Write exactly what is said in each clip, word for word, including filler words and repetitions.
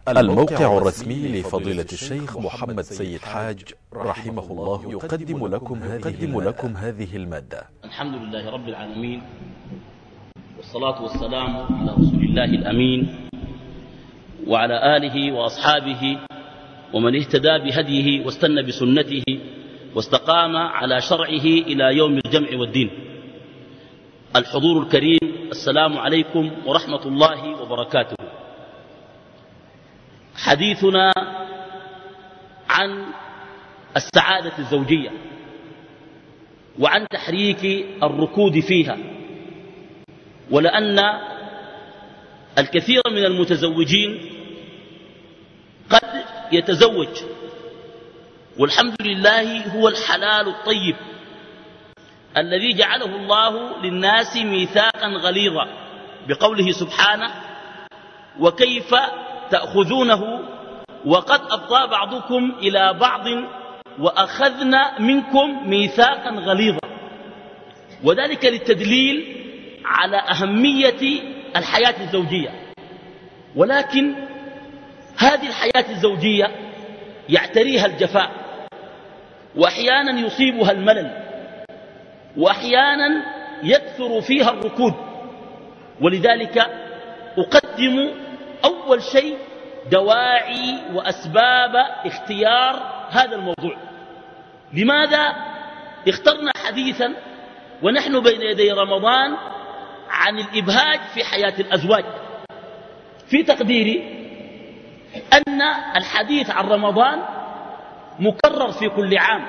الموقع الرسمي لفضيلة الشيخ محمد سيد حاج رحمه الله يقدم لكم هذه, لكم هذه المادة. الحمد لله رب العالمين، والصلاة والسلام على رسول الله الأمين وعلى آله وأصحابه ومن اهتدى بهديه واستنى بسنته واستقام على شرعه إلى يوم الجمع والدين. الحضور الكريم، السلام عليكم ورحمة الله وبركاته. حديثنا عن السعادة الزوجية وعن تحريك الركود فيها، ولأن الكثير من المتزوجين قد يتزوج والحمد لله هو الحلال الطيب الذي جعله الله للناس ميثاقا غليظا بقوله سبحانه: وكيف تأخذونه وقد أفضى بعضكم إلى بعض وأخذنا منكم ميثاقا غليظا، وذلك للتدليل على أهمية الحياة الزوجية. ولكن هذه الحياة الزوجية يعتريها الجفاء، وأحيانا يصيبها الملل، وأحيانا يكثر فيها الركود. ولذلك أقدم أول شيء دواعي وأسباب اختيار هذا الموضوع. لماذا اخترنا حديثا ونحن بين يدي رمضان عن الإبهاج في حياة الأزواج؟ في تقديري أن الحديث عن رمضان مكرر في كل عام،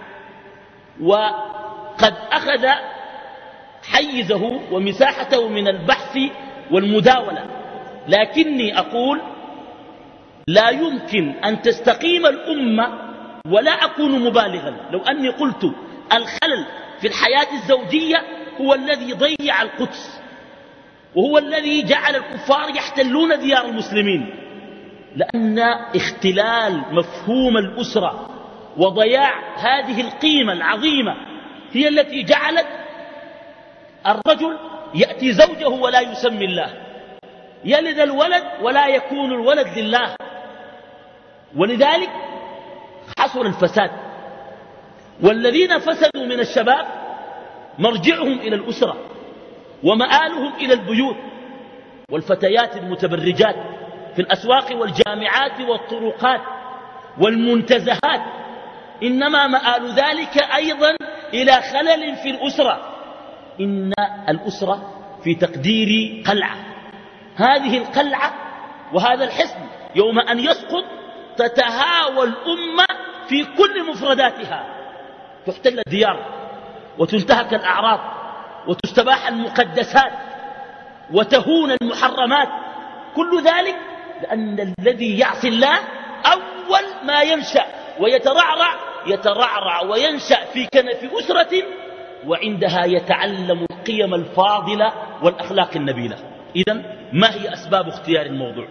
وقد أخذ حيزه ومساحته من البحث والمداولة. لكني أقول لا يمكن أن تستقيم الأمة، ولا أكون مبالغا لو أني قلت الخلل في الحياة الزوجية هو الذي ضيع القدس، وهو الذي جعل الكفار يحتلون ديار المسلمين، لأن اختلال مفهوم الأسرة وضياع هذه القيمة العظيمة هي التي جعلت الرجل يأتي زوجه ولا يسمي الله، يلد الولد ولا يكون الولد لله. ولذلك حصل الفساد، والذين فسدوا من الشباب مرجعهم إلى الأسرة ومآلهم إلى البيوت، والفتيات المتبرجات في الأسواق والجامعات والطرقات والمنتزهات، إنما مآل ذلك أيضا إلى خلل في الأسرة. إن الأسرة في تقديري قلعة، هذه القلعة وهذا الحصن يوم أن يسقط تتهاوى الأمة في كل مفرداتها، تحتل الديار وتنتهك الأعراض وتستباح المقدسات وتهون المحرمات، كل ذلك لأن الذي يعصي الله أول ما ينشأ ويترعرع يترعرع وينشأ في كنف أسرة، وعندها يتعلم القيم الفاضلة والأخلاق النبيلة. إذن ما هي أسباب اختيار الموضوع؟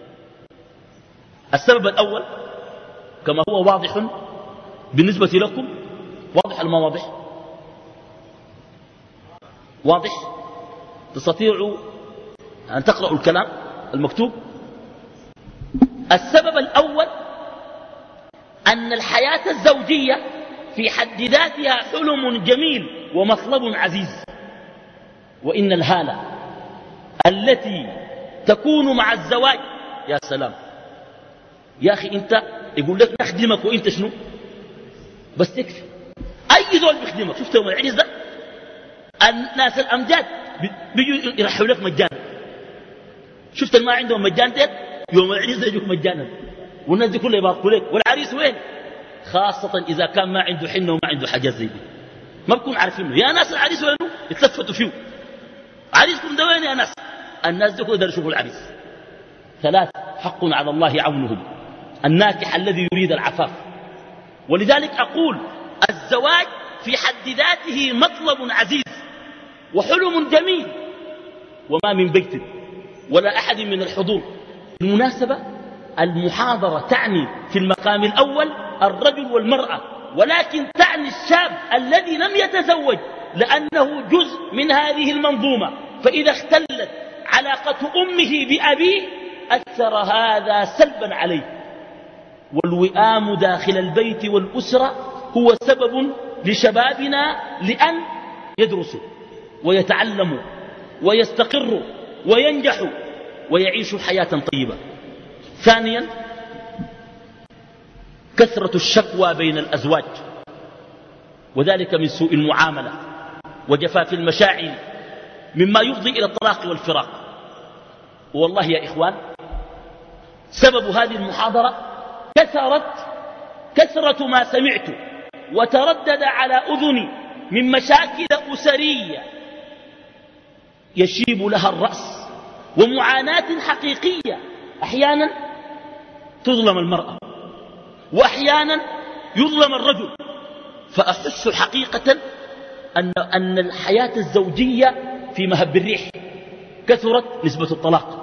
السبب الأول كما هو واضح بالنسبة لكم، واضح الما واضح؟ واضح؟ تستطيعوا أن تقرأوا الكلام المكتوب؟ السبب الأول أن الحياة الزوجية في حد ذاتها حلم جميل ومطلب عزيز، وإن الهالة التي تكون مع الزواج، يا سلام يا أخي، أنت يقول لك نخدمك وإنت شنو بس تكفي. أي زول بيخدمك، شفت يوم العريس ده الناس الأمجاد بيجوا يرحوا لك مجانا، شفت ما عندهم مجان ديت يوم العريس ده يجوك مجانا، والناس دي كلها يباركوا لك. والعريس وين؟ خاصة إذا كان ما عنده حنة وما عنده حاجات زي دي، ما بكون عارفينه. يا ناس العريس وينه؟ يتلفتوا فيه، عريسكم ده وين يا ناس؟ الناس دي كلها يشوفوا العريس. ثلاث: حق على الله عونهم، الناكح الذي يريد العفاف. ولذلك أقول الزواج في حد ذاته مطلب عزيز وحلم جميل، وما من بيت ولا أحد من الحضور. بالمناسبة المحاضرة تعني في المقام الأول الرجل والمرأة، ولكن تعني الشاب الذي لم يتزوج، لأنه جزء من هذه المنظومة. فإذا اختلت علاقة أمه بأبيه أثر هذا سلبا عليه. والوئام داخل البيت والأسرة هو سبب لشبابنا لأن يدرسوا ويتعلموا ويستقروا وينجحوا ويعيشوا حياة طيبة. ثانيا، كثرة الشكوى بين الأزواج، وذلك من سوء المعاملة وجفاف المشاعر مما يفضي إلى الطلاق والفراق. والله يا إخوان، سبب هذه المحاضرة كثرت كثرة ما سمعت وتردد على أذني من مشاكل أسرية يشيب لها الرأس ومعاناة حقيقية. أحيانا تظلم المرأة وأحيانا يظلم الرجل. فأحس حقيقة أن, أن الحياة الزوجية في مهب الريح، كثرت نسبة الطلاق.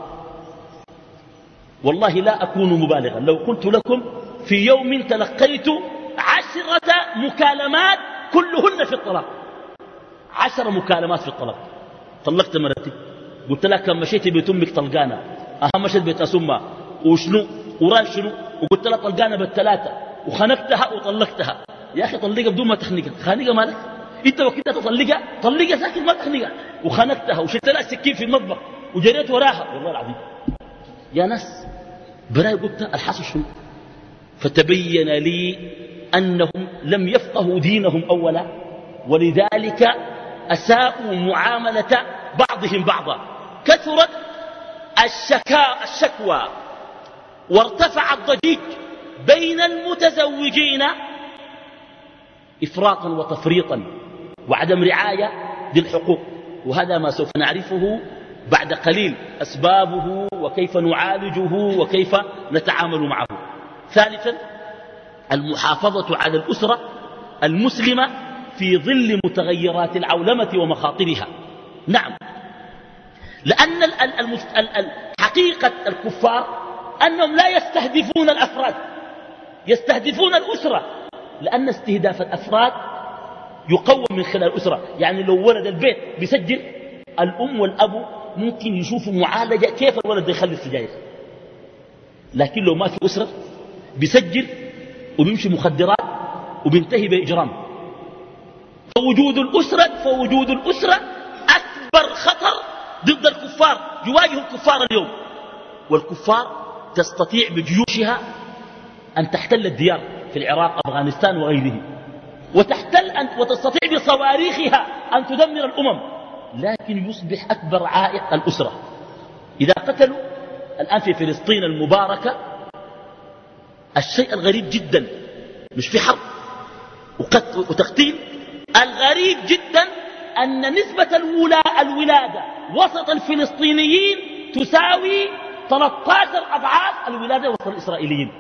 والله لا أكون مبالغا لو قلت لكم في يوم تلقيت عشرة مكالمات كلهن في الطلاق. عشر مكالمات في الطلاق. طلقت مرتي، قلت لها كم مشيت بيت أمك طلقانا، أهم مشيت بيت أسمها وشنو وران شنو، وقلت لها طلقانا بالثلاثة وخنقتها وطلقتها. يا أخي طلقها بدون ما تخنقها، خانقها مالك انت وكنت تطلقها، طلقها ساكن ما تخنقها. وخنقتها وشلت لها السكين في المطبخ وجريت وراها. والله العظيم يا ناس براي قلت الحاصل شنو؟ فتبين لي أنهم لم يفقهوا دينهم أولا، ولذلك أساءوا معاملة بعضهم بعضا. كثرت الشكا الشكوى وارتفع الضجيج بين المتزوجين إفراطا وتفريطا وعدم رعاية للحقوق. وهذا ما سوف نعرفه بعد قليل، أسبابه وكيف نعالجه وكيف نتعامل معه. ثالثا، المحافظة على الأسرة المسلمة في ظل متغيرات العولمة ومخاطرها. نعم، لأن حقيقة الكفار أنهم لا يستهدفون الأفراد، يستهدفون الأسرة، لأن استهداف الأفراد يقوم من خلال الأسرة. يعني لو ولد البيت بيسجل، الأم والأب ممكن يشوفوا معالجة كيف الولد يخلي السجاير. لكن لو ما في أسرة بيسجل وبيمشي مخدرات وبينتهي بإجرام. فوجود الأسرة فوجود الأسرة أكبر خطر ضد الكفار، يواجه الكفار اليوم. والكفار تستطيع بجيوشها أن تحتل الديار في العراق أفغانستان وغيره، وتحتل أن وتستطيع بصواريخها أن تدمر الأمم، لكن يصبح أكبر عائق الأسرة. إذا قتلوا الآن في فلسطين المباركة، الشيء الغريب جدا مش في حرب وتقتيل، الغريب جدا أن نسبة الولادة وسط الفلسطينيين تساوي ثلاثة عشر أضعاف الولادة وسط الإسرائيليين.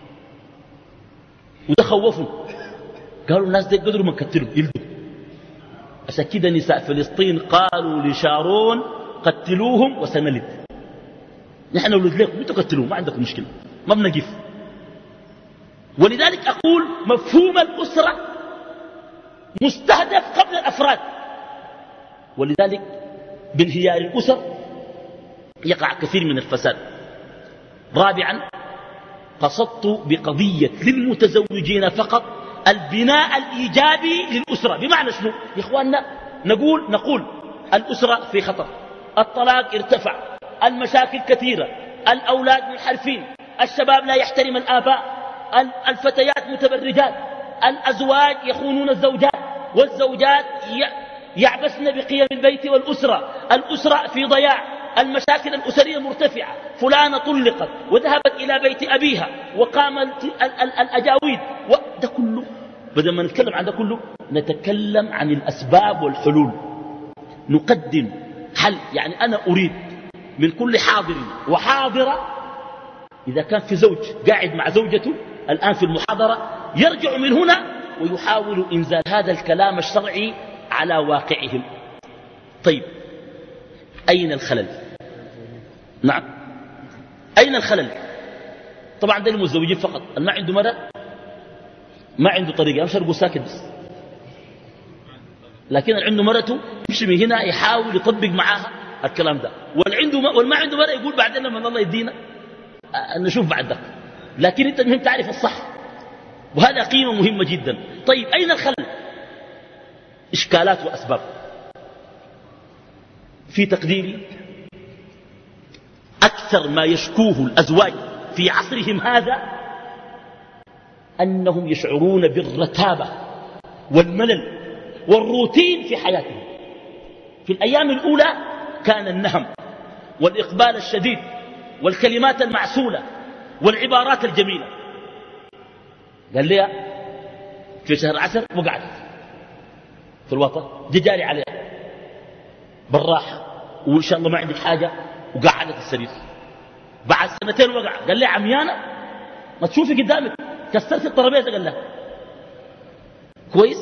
وتخوفوا، قالوا الناس دي قدروا ما نقتلهم يلدوا. عشان كده نساء فلسطين قالوا لشارون قتلوهم وسنلد. نحن ولد لكم انتوا قتلوهم، ما عندكم مشكلة، ما بنقف. ولذلك أقول مفهوم الأسرة مستهدف قبل الأفراد، ولذلك بانهيار الأسر يقع كثير من الفساد. رابعا، قصدت بقضية للمتزوجين فقط البناء الإيجابي للأسرة. بمعنى شنو يا إخواننا؟ نقول نقول الأسرة في خطر، الطلاق ارتفع، المشاكل كثيرة، الأولاد منحرفين، الشباب لا يحترم الآباء، الفتيات متبرجات، الأزواج يخونون الزوجات، والزوجات يعبثن بقيم البيت والأسرة، الأسرة في ضياع، المشاكل الأسرية مرتفعة، فلانة طلقت وذهبت إلى بيت أبيها وقام الأجاويد. وده كله بدل ما نتكلم عن ده كله نتكلم عن الأسباب والحلول، نقدم حل. يعني أنا أريد من كل حاضر وحاضرة، إذا كان في زوج قاعد مع زوجته الآن في المحاضرة، يرجع من هنا ويحاول إنزال هذا الكلام الشرعي على واقعهم. طيب، أين الخلل؟ نعم، أين الخلل؟ طبعا ده المتزوجين فقط، اللي ما عنده مرة ما عنده طريقة، يمشي يرقو ساكت بس. لكن اللي عنده مرته يمشي من هنا يحاول يطبق معاها الكلام ده، واللي عنده واللي ما عنده مرة يقول بعدين لما الله يدينا نشوف بعد ذلك، لكن أنت المهم تعرف الصح، وهذا قيمة مهمة جدا. طيب أين الخلل؟ إشكالات وأسباب. في تقديري أكثر ما يشكوه الأزواج في عصرهم هذا أنهم يشعرون بالرتابة والملل والروتين في حياتهم. في الأيام الأولى كان النهم والإقبال الشديد والكلمات المعسولة والعبارات الجميلة. قال لي في شهر عسر وقعت في الوطن جاري عليها بالراحة وإن شاء الله ما عندك حاجة، وقعدت السرير. بعد سنتين وقع، قال لي عميانة ما تشوفي قدامك، كسرت الطرابيزة. قال لها كويس.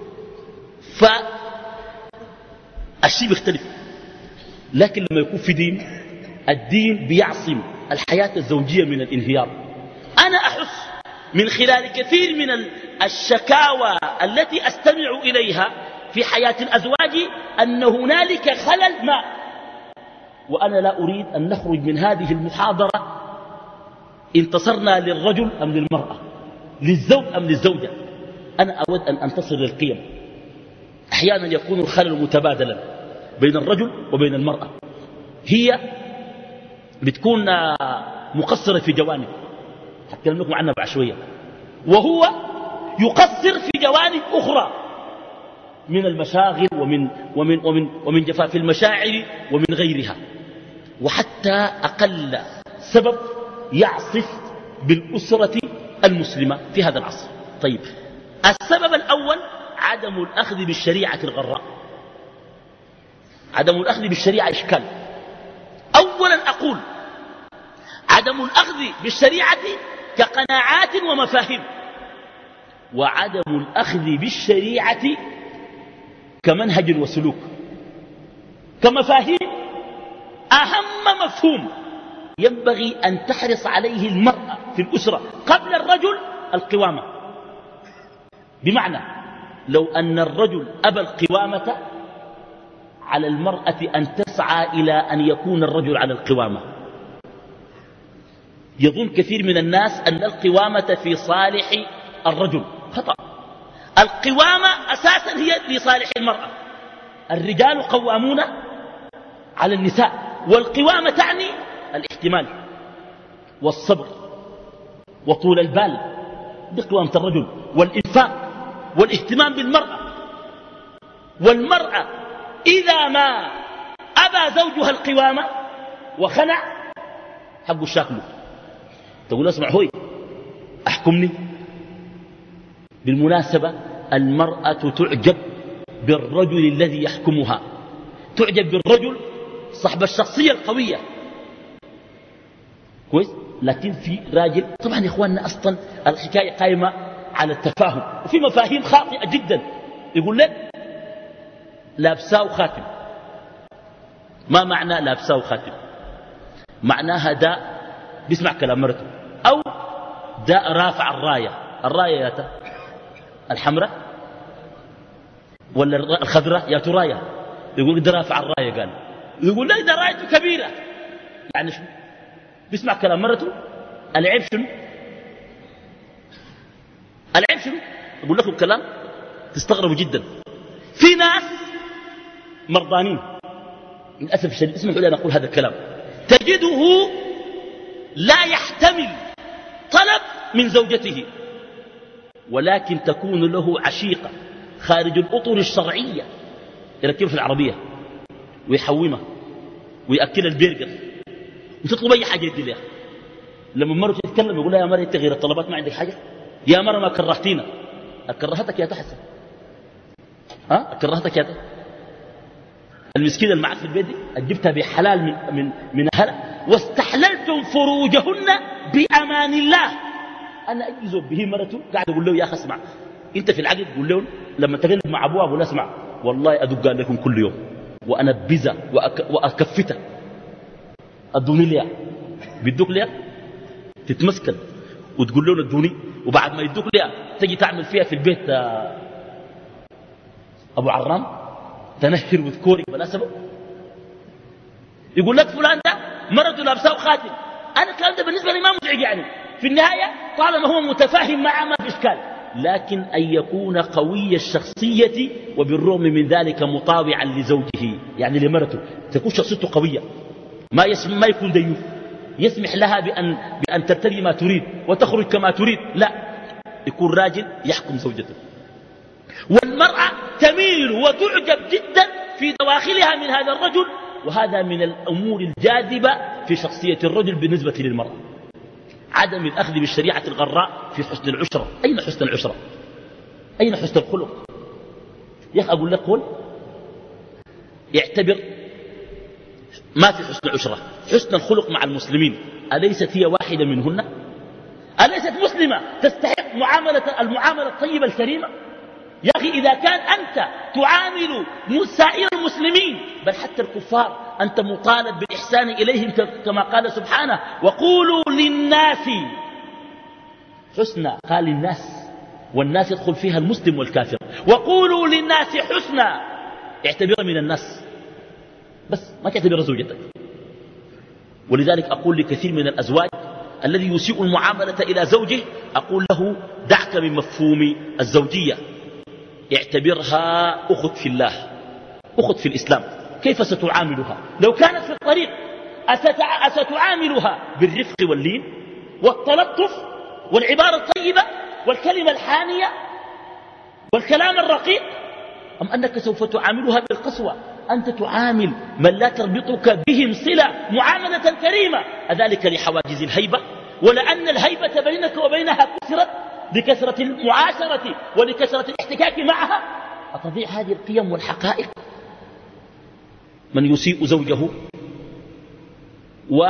فالشيء بيختلف، لكن لما يكون في دين، الدين بيعصم الحياة الزوجية من الانهيار. أنا أحس من خلال كثير من الشكاوى التي أستمع إليها في حياة الأزواج أن هنالك خلل ما، وأنا لا أريد أن نخرج من هذه المحاضرة انتصرنا للرجل أم للمرأة، للزوج أم للزوجة. أنا أود أن أنتصر للقيم. أحيانا يكون الخلل متبادلا بين الرجل وبين المرأة، هي بتكون مقصرة في جوانب هتكلم لكم عنها بعد شوية، وهو يقصر في جوانب أخرى من المشاغل ومن, ومن, ومن, ومن جفاف المشاعر ومن غيرها. وحتى أقل سبب يعصف بالأسرة المسلمة في هذا العصر. طيب، السبب الأول عدم الأخذ بالشريعة الغراء. عدم الأخذ بالشريعة إشكال. أولا أقول عدم الأخذ بالشريعة كقناعات ومفاهيم، وعدم الأخذ بالشريعة كمنهج وسلوك، كمفاهيم. أهم مفهوم ينبغي أن تحرص عليه المرأة في الأسرة قبل الرجل القوامة. بمعنى لو أن الرجل أبى القوامة، على المرأة أن تسعى إلى أن يكون الرجل على القوامة. يظن كثير من الناس أن القوامة في صالح الرجل، خطأ. القوامة أساسا هي لصالح المرأة. الرجال قوامون على النساء، والقوامة تعني الاحتمال والصبر وطول البال، بقوامة الرجل، والإنفاق والاهتمام بالمرأة. والمرأة إذا ما أبى زوجها القوامة وخنع حق الشاكله، تقول اسمع هوي أحكمني. بالمناسبة المرأة تعجب بالرجل الذي يحكمها، تعجب بالرجل صاحب الشخصية القوية، كويس. لكن في راجل، طبعا يا إخواننا أصلا الحكاية قائمة على التفاهم، وفي مفاهيم خاطئة جدا. يقول لك لابساه خاتم. ما معنى لابساه خاتم؟ معناها داء بيسمع كلام مرته، أو داء رافع الراية. الراية يا الحمراء ولا الخضراء يا تراية؟ يقول ده رافع الراية. قال يقول لا ده رايته كبيرة، يعني شو بيسمع كلام مرته. العيب شنو؟ العيب شنو؟ أقول لكم كلام تستغربوا جدا. في ناس مرضانين للأسف الشديد، اسمحوا لي أن أقول هذا الكلام، تجده لا يحتمل طلب من زوجته، ولكن تكون له عشيقة خارج الأطر الشرعية، يركبها في العربية ويحومها ويأكل البرجر وتطلب أي حاجة يدي لها. لما مرة تتكلم يقول لها يا مرة أنت غير الطلبات ما عندك حاجة؟ يا مرة ما كرهتينا. أكرهتك يا تحسن؟ ها أكرهتك يا تحسن؟ المسكينة اللي معك في البيت دي أجبتها بحلال من, من, من أهلها، واستحللتم فروجهن بأمان الله. أنا أجلس به مرته قاعد أقول له يا أخي اسمع، أنت في العقد قول له لما تقلب مع أبوها أقول له اسمع والله أدق لكم كل يوم وأنا بزة وأك وأكفتها أدوني ليها. بيدوك ليها تتمسكن وتقول له ادوني، وبعد ما يدوك ليها تجي تعمل فيها في البيت أبو عرام تنهر وتكوري بلا سبب. يقول لك فلان ده مرته لابسه خاتم، أنا الكلام ده بالنسبة لي ما مزعج يعني، في النهاية طالما هو متفاهم معه ما في إشكال، لكن أن يكون قوي الشخصية وبالرغم من ذلك مطاوعا لزوجه، يعني لمرته تكون شخصيته قوية، ما, يسمح ما يكون ديوث يسمح لها بأن, بأن ترتدي ما تريد وتخرج كما تريد، لا، يكون راجل يحكم زوجته. والمرأة تميل وتعجب جدا في دواخلها من هذا الرجل، وهذا من الأمور الجاذبة في شخصية الرجل بالنسبة للمرأة. عدم الأخذ بالشريعة الغراء في حسن العشرة. أين حسن العشرة؟ أين حسن الخلق؟ يا أخي أقول لك قول يعتبر ما في حسن عشرة، حسن الخلق مع المسلمين، أليست هي واحدة منهن؟ أليست مسلمة تستحق معاملة المعاملة الطيبة الكريمة؟ يا أخي إذا كان أنت تعامل سائر المسلمين بل حتى الكفار أنت مطالب بالإحسان إليهم كما قال سبحانه وقولوا للناس حسنا، قال للناس والناس يدخل فيها المسلم والكافر، وقولوا للناس حسنا، اعتبر من الناس بس ما تعتبر زوجتك. ولذلك أقول لكثير من الأزواج الذي يسيء المعاملة إلى زوجه أقول له دعك من مفهوم الزوجية، اعتبرها أخت في الله، أخت في الإسلام. كيف ستعاملها لو كانت في الطريق؟ أستعاملها بالرفق واللين والتلطف والعبارة الطيبة والكلمة الحانية والكلام الرقيق، أم أنك سوف تعاملها بالقسوة؟ أنت تعامل من لا تربطك بهم صلة معاملة كريمة، أذلك لحواجز الهيبة، ولأن الهيبة بينك وبينها كسرت بكثرة المعاشرة ولكثرة الاحتكاك معها، أتضيع هذه القيم والحقائق. من يسيء زوجه و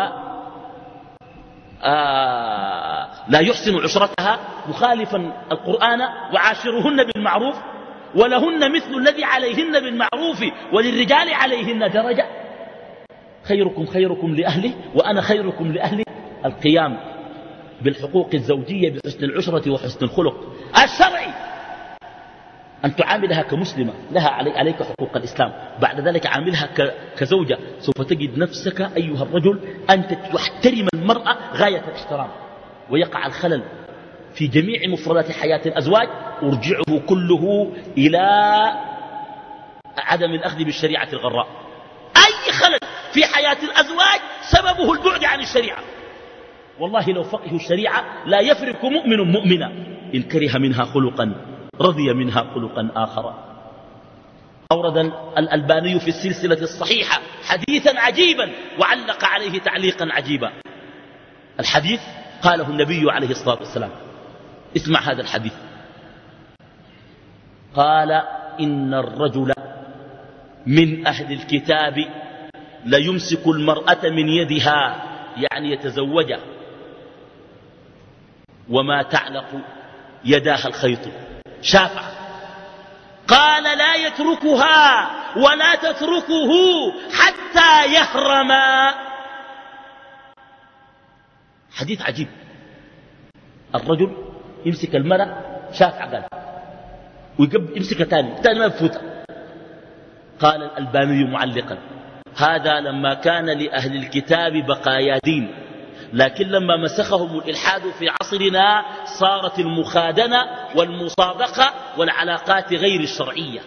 آه لا يحسن عشرتها مخالفا القرآن وعاشرهن بالمعروف ولهن مثل الذي عليهن بالمعروف وللرجال عليهن درجة، خيركم خيركم لأهله وأنا خيركم لأهلي. القيام بالحقوق الزوجية بحسن العشرة وحسن الخلق الشرعي، أن تعاملها كمسلمة لها عليك حقوق الإسلام، بعد ذلك عاملها كزوجة. سوف تجد نفسك أيها الرجل أنت تحترم المرأة غاية الاحترام، ويقع الخلل في جميع مفردات حياة الأزواج أرجعه كله إلى عدم الأخذ بالشريعة الغراء. أي خلل في حياة الأزواج سببه البعد عن الشريعة. والله لو فقهوا الشريعة لا يفرق مؤمن مؤمنا إن كره منها خلقا رضي منها خلقا آخر. أورد الألباني في السلسلة الصحيحة حديثا عجيبا وعلق عليه تعليقا عجيبا. الحديث قاله النبي عليه الصلاة والسلام، اسمع هذا الحديث، قال إن الرجل من أهل الكتاب ليمسك المرأة من يدها، يعني يتزوجها، وما تعلق يداها الخيط، شافع. قال لا يتركها ولا تتركه حتى يهرما. حديث عجيب. الرجل يمسك المرأة شافع قال ويمسك تاني تاني ما بفوتها. قال الألباني معلقا هذا لما كان لأهل الكتاب بقايا دين، لكن لما مسخهم الإلحاد في عصرنا صارت المخادنة والمصادقة والعلاقات غير الشرعية.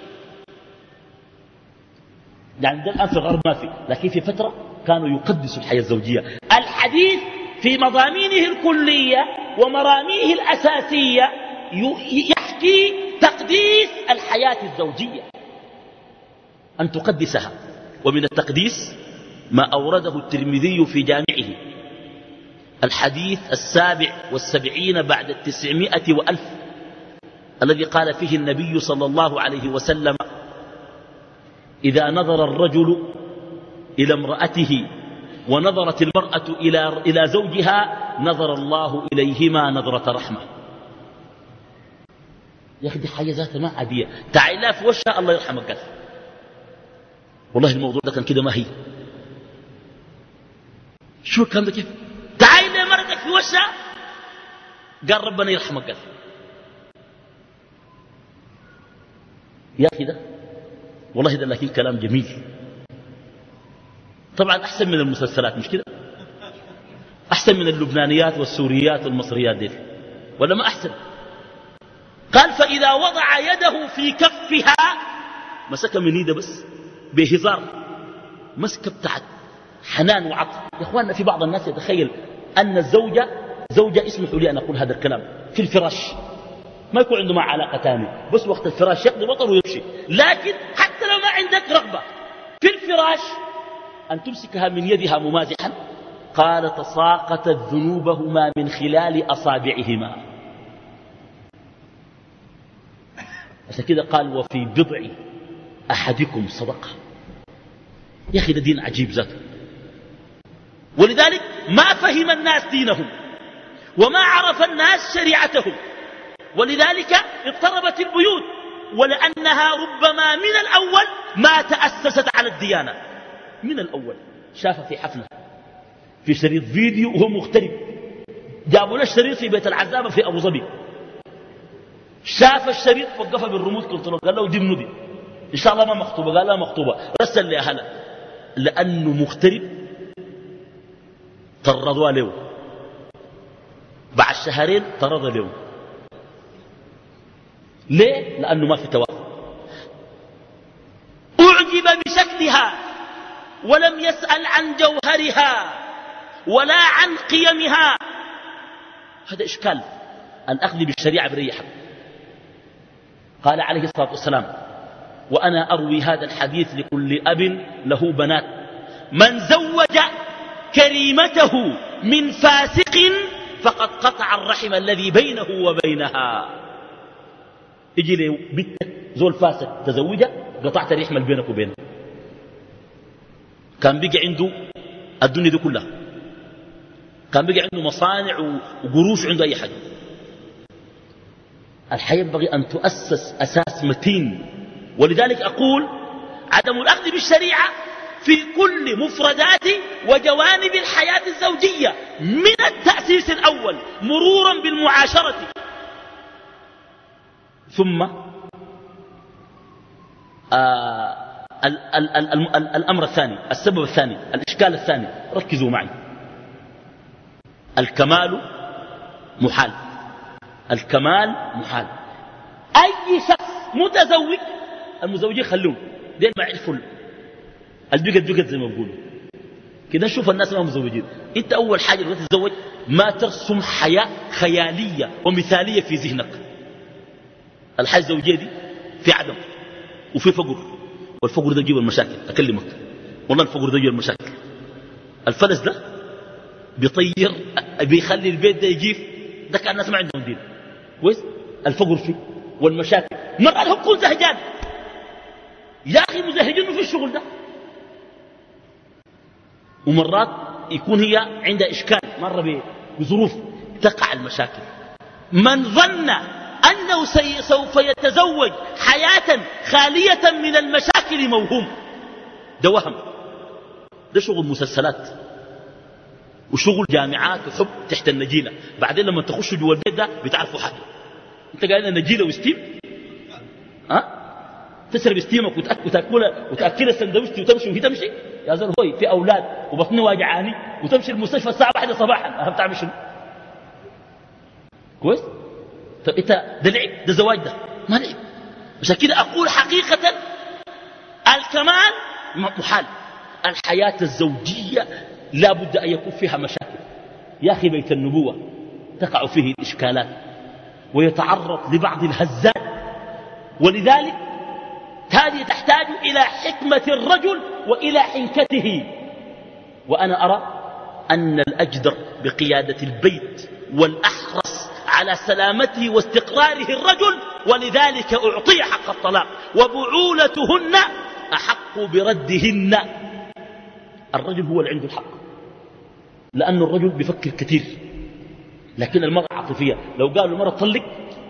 يعني ده الآن في الغرب ما في، لكن في فترة كانوا يقدسوا الحياة الزوجية. الحديث في مضامينه الكلية ومراميه الأساسية يحكي تقديس الحياة الزوجية، أن تقدسها. ومن التقديس ما أورده الترمذي في جامعه، الحديث السابع والسبعين بعد التسعمائة وألف، الذي قال فيه النبي صلى الله عليه وسلم إذا نظر الرجل إلى امرأته ونظرت المرأة إلى, إلى زوجها نظر الله إليهما نظرة رحمة. يا أخي دي حاجة ذاتها ما عادية، تعال لا في وشها الله يرحمك قال والله الموضوع ده كان كده ما هي. شو الكلام ده كيف؟ تعال لي مرتك في وشها قال ربنا يرحمك قال. يا أخي ده والله ده لكن كلام جميل، طبعا أحسن من المسلسلات مش كده؟ أحسن من اللبنانيات والسوريات والمصريات دي ولا ما أحسن؟ قال فإذا وضع يده في كفها مسك من يده بس بهزار مسك بتاعت حنان وعطف. يا إخواننا في بعض الناس يتخيل أن الزوجة زوجة اسمحوا لي أن أقول هذا الكلام في الفراش ما يكون عنده مع علاقة تانية بس وقت الفراش يقضي بطر ويمشي. لكن حتى لو ما عندك رغبة في الفراش أن تمسكها من يدها ممازحا قال تساقطت ذنوبهما من خلال أصابعهما. عشان كده قال وفي بضع أحدكم صدقة. يا أخي ده دين عجيب ذاته. ولذلك ما فهم الناس دينهم وما عرف الناس شريعتهم ولذلك اضطربت البيوت ولأنها ربما من الأول ما تأسست على الديانة. من الأول شاف في حفلة في شريط فيديو وهو مغترب جابوا له الشريط في بيت العزابة في أبو ظبي شاف الشريط وقفها بالرموز كنترول قال له دي منو دي إن شاء الله ما مخطوبة قال لا مخطوبة رسل لأهلها لأنه مغترب طردوا له بعد شهرين طرد له. ليه؟ لأنه ما في توافق. أعجب بشكلها ولم يسأل عن جوهرها ولا عن قيمها. هذا إشكال الأخذ بالشريعة بريحة. قال عليه الصلاة والسلام وأنا أروي هذا الحديث لكل أب له بنات من زوج كريمته من فاسق فقد قطع الرحم الذي بينه وبينها. يجي لي بنتك زول فاسق تزوجها قطعت الرحم اللي بينك وبينه. كان بيجي عنده الدنيا دي كلها كان بيجي عنده مصانع وقروش عنده أي حاجة. الحياة ينبغي أن تؤسس أساس متين. ولذلك أقول عدم الأخذ بالشريعة في كل مفردات وجوانب الحياة الزوجية من التأسيس الأول مرورا بالمعاشرة ثم آه ال ال ال ال ال الأمر الثاني السبب الثاني الإشكال الثاني ركزوا معي. الكمال محال. الكمال محال. أي شخص متزوج المزوجين خلوهم دين ما يعرفوا البقت بقت زي ما بيقولوا كده. نشوف الناس ما مزوجين. انت اول حاجه لما تتزوج ما ترسم حياه خياليه ومثاليه في ذهنك. الحياه الزوجيه دي في عدم وفي فقر والفقر ده يجيب المشاكل. اكلمك والله الفقر ده يجيب المشاكل. الفلس ده بيطير بيخلي البيت ده يجيف. ده كان الناس ما عندهم دين كويس. الفقر فيه والمشاكل مرات هم كون زهجان يا اخي مزهجينه في الشغل ده ومرات يكون هي عندها إشكال مرة بظروف تقع المشاكل. من ظن أنه سوف يتزوج حياة خالية من المشاكل موهوم. ده وهم. ده شغل مسلسلات وشغل جامعات وحب تحت النجيلة. بعدين لما تخشوا جوا البيت ده بتعرفوا حاجة. انت قاعد النجيلة وستيم ها تشرب ستيمك وتأكلها وتأكل السندويشتي وتمشي وهي تمشي. يا زول هوي في أولاد وبطني واجعاني وتمشي المستشفى الساعة واحدة صباحا بتعمل شنو كويس. طب انت ده لعب ده زواج ده ما لعب. عشان كده أقول حقيقة الكمال محال. الحياة الزوجية لا بد أن يكون فيها مشاكل. يا أخي بيت النبوة تقع فيه الإشكالات ويتعرض لبعض الهزات. ولذلك هذه تحتاج إلى حكمة الرجل وإلى حنكته. وأنا أرى أن الأجدر بقيادة البيت والأحرص على سلامته واستقراره الرجل. ولذلك أعطي حق الطلاق وبعولتهن أحق بردهن. الرجل هو اللي عنده الحق لأن الرجل بيفكر كثير. لكن المرأة عاطفية. لو قالوا المرأة طلق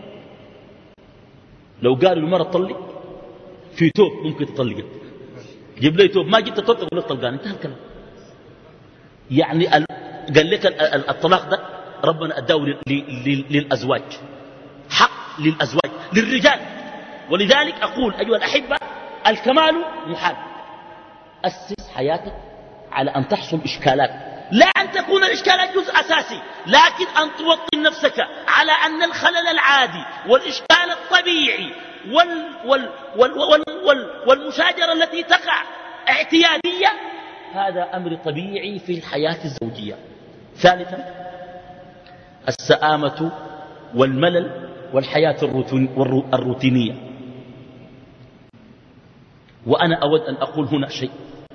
لو قالوا المرأة طلق في توب ممكن تطلق. جيب لي توب ما جبت توب تقول لك طلقان. انتهى الكلام. يعني قال لك الطلاق ده ربنا أداه للأزواج حق للأزواج للرجال. ولذلك أقول أيها الأحبة الكمال محال. أسس حياتك على أن تحصل إشكالات لا أن تكون الإشكالات جزء أساسي، لكن أن توطن نفسك على أن الخلل العادي والإشكال الطبيعي وال وال وال وال وال والمشاجرة التي تقع اعتيادية هذا أمر طبيعي في الحياة الزوجية. ثالثا السآمة والملل والحياة الروتينية. وأنا أود أن أقول هنا شيء.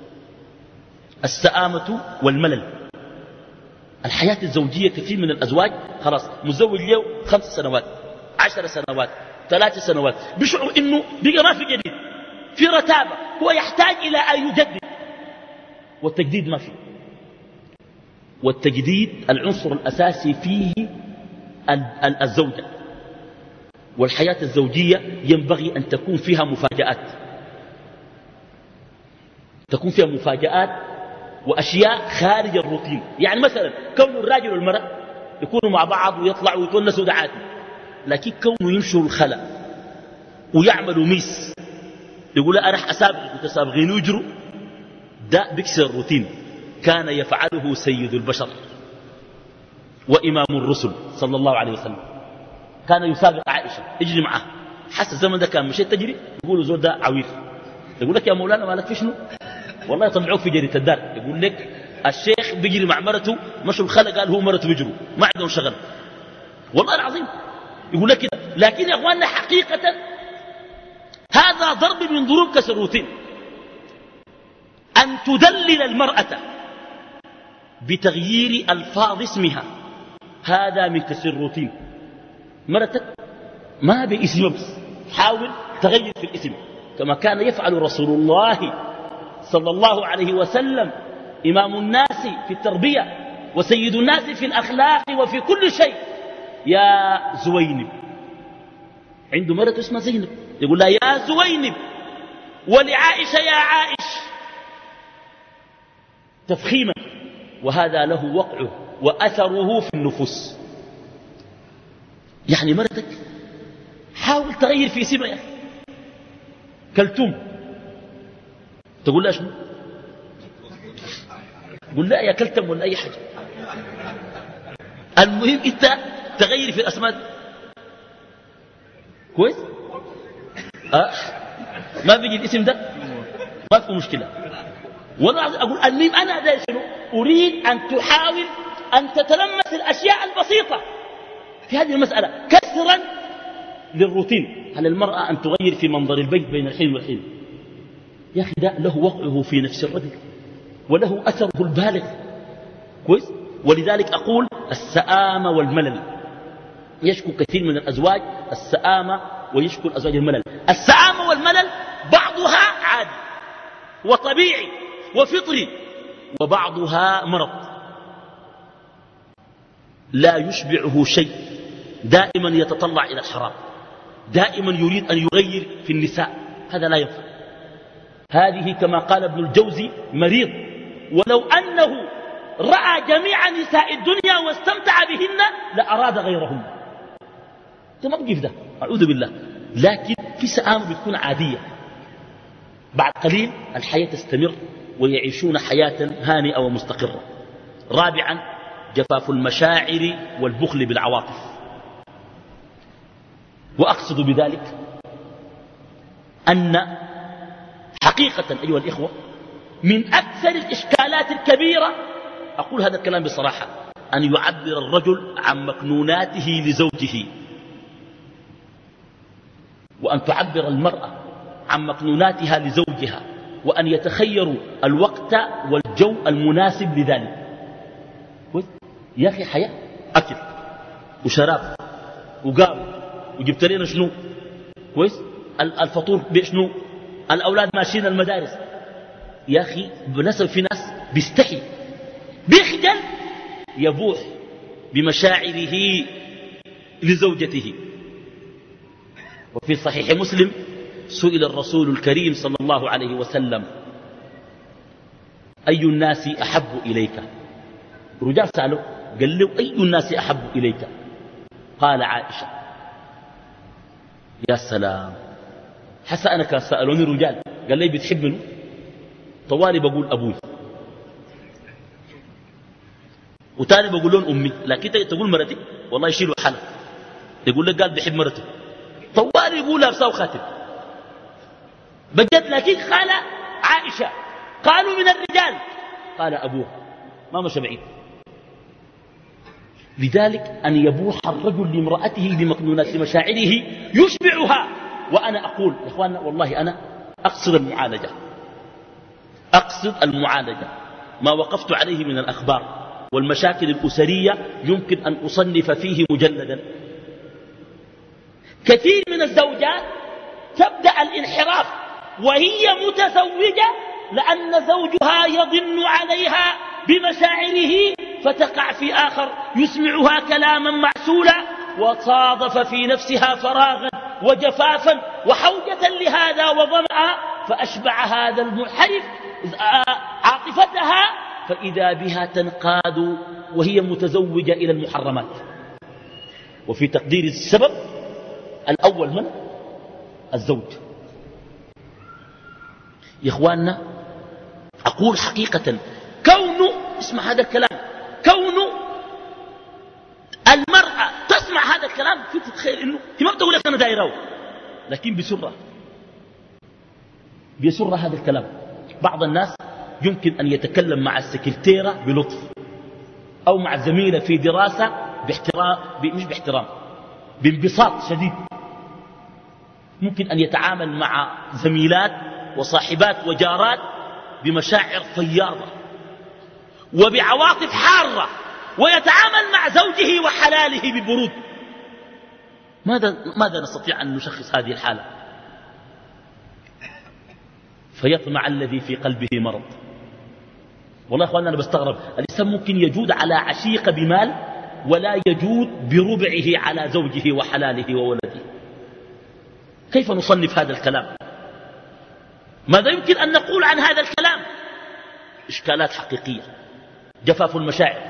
السآمة والملل، الحياة الزوجية كثير من الأزواج خلاص مزوج له خمس سنوات عشر سنوات ثلاث سنوات بيشعر إنه بقى ما في جديد، في رتابة، هو يحتاج إلى أن يجدد، والتجديد ما فيه. والتجديد العنصر الأساسي فيه الزوجة، والحياة الزوجية ينبغي أن تكون فيها مفاجآت، تكون فيها مفاجآت وأشياء خارج الروتين. يعني مثلا كون الراجل والمرأة يكونوا مع بعض ويطلعوا ويتونسوا ده عادي، لكن كونه يمشوا الخلا ويعملوا ميس يقول أنا راح أسابق وتسابقين ويجروا، ده بيكسر الروتين. كان يفعله سيد البشر وإمام الرسل صلى الله عليه وسلم، كان يسابق عائشة يجري معها. حس الزمن ده كان مشيت تجري يقولوا زول ده عويل، يقول لك يا مولانا مالك في شنو؟ والله يطلعوك في جريدة الدار، يقول لك الشيخ بيجري مع مرته مشوا الخلق قال هو مرته بيجروا ما عندهم شغل، والله العظيم يقول لك كده. لكن يا اخواننا حقيقة هذا ضرب من ضروب كسر الروتين. أن تدلل المرأة بتغيير ألفاظ اسمها هذا من كسر الروتين. مرتك ما باسم بس حاول تغير في الاسم، كما كان يفعل رسول الله صلى الله عليه وسلم، إمام الناس في التربية وسيد الناس في الأخلاق وفي كل شيء. يا زوينب، عنده مرة اسمها زينب، يقول لها يا زوينب، ولعائشة يا عائش، تفخيما، وهذا له وقعه وأثره في النفوس. يعني مرتك حاول تغير في اسمها يا أخي. كلثوم تقول لها شنو؟ قول لا يا كلتم ولا أي حاجة. المهم أنت تغير في الأسماء كويس؟ أه؟ ما بيجي الاسم ده ما في مشكلة. والله أقول المهم أنا ده شنو؟ أريد أن تحاول أن تتلمس الأشياء البسيطة في هذه المسألة كسرا للروتين. على المرأة أن تغير في منظر البيت بين الحين والحين. يا أخي ده له وقعه في نفس الرجل وله أثره البالغ كويس. ولذلك أقول السآمة والملل. يشكو كثير من الأزواج السآمة ويشكو الأزواج الملل. السآمة والملل بعضها عادي وطبيعي وفطري، وبعضها مرض لا يشبعه شيء، دائما يتطلع إلى الحرام، دائما يريد أن يغير في النساء، هذا لا ينفع. هذه كما قال ابن الجوزي مريض، ولو أنه رأى جميع نساء الدنيا واستمتع بهن لأراد غيرهن. ما بقيف ده أعوذ بالله. لكن في سآمة بتكون عادية، بعد قليل الحياة تستمر ويعيشون حياة هانئة ومستقرة. رابعا جفاف المشاعر والبخل بالعواطف. وأقصد بذلك أن حقيقة أيها الإخوة من أكثر الإشكالات الكبيرة، أقول هذا الكلام بصراحة، أن يعبر الرجل عن مكنوناته لزوجه، وأن تعبر المرأة عن مكنوناتها لزوجها، وأن يتخيروا الوقت والجو المناسب لذلك. يا أخي حياة أكل وشراب وقام وجبت لنا شنو كويس، الفطور بشنو، الأولاد ماشيين المدارس. يا أخي بنسب في ناس بيستحي بيخجل يبوح بمشاعره لزوجته. وفي صحيح مسلم سئل الرسول الكريم صلى الله عليه وسلم أي الناس أحب إليك؟ رجال سألوا قال له أي الناس أحب إليك؟ قال عائشة. يا سلام، حتى أنا كان سألوني رجال قال لي بتحب منه؟ طوالي بقول أبوي. وتاني بقول لهم أمي، لكن تقول مرتي والله يشيلوا حالة. يقول لك قال بيحب مرته طوال يقول لابسه وخاتم بجد. لكن خالة عائشة قالوا من الرجال، قال أبوها ما مشى بعيد. لذلك أن يبوح الرجل لامرأته بمكنونات مشاعره يشبعها. وأنا أقول يا إخواننا والله أنا أقصد المعالجة، أقصد المعالجة. ما وقفت عليه من الأخبار والمشاكل الأسرية يمكن أن أصنف فيه مجلدا. كثير من الزوجات تبدأ الانحراف وهي متزوجة لأن زوجها يضن عليها بمشاعره، فتقع في آخر يسمعها كلاما معسولا وصادف في نفسها فراغا وجفافا وحوجة لهذا وظمأ، فأشبع هذا المنحرف عاطفتها، فإذا بها تنقاد وهي متزوجة إلى المحرمات. وفي تقدير السبب الأول من الزوج. يا إخواننا أقول حقيقة كون اسمع هذا الكلام، كون المرأة تسمع هذا الكلام في تتخيل إنه هي ما بتقول لك أنا دايره، لكن بسرة بسرة هذا الكلام. بعض الناس يمكن أن يتكلم مع السكرتيرة بلطف أو مع زميلة في دراسة باحترام، مش باحترام، بانبساط شديد. ممكن أن يتعامل مع زميلات وصاحبات وجارات بمشاعر فياضة وبعواطف حارة، ويتعامل مع زوجه وحلاله ببرود. ماذا, ماذا نستطيع أن نشخص هذه الحالة؟ فيطمع الذي في قلبه مرض. والله يا أخواننا أنا بستغرب، الإنسان ممكن يجود على عشيقة بمال ولا يجود بربعه على زوجه وحلاله وولده. كيف نصنف هذا الكلام؟ ماذا يمكن أن نقول عن هذا الكلام؟ إشكالات حقيقية، جفاف المشاعر.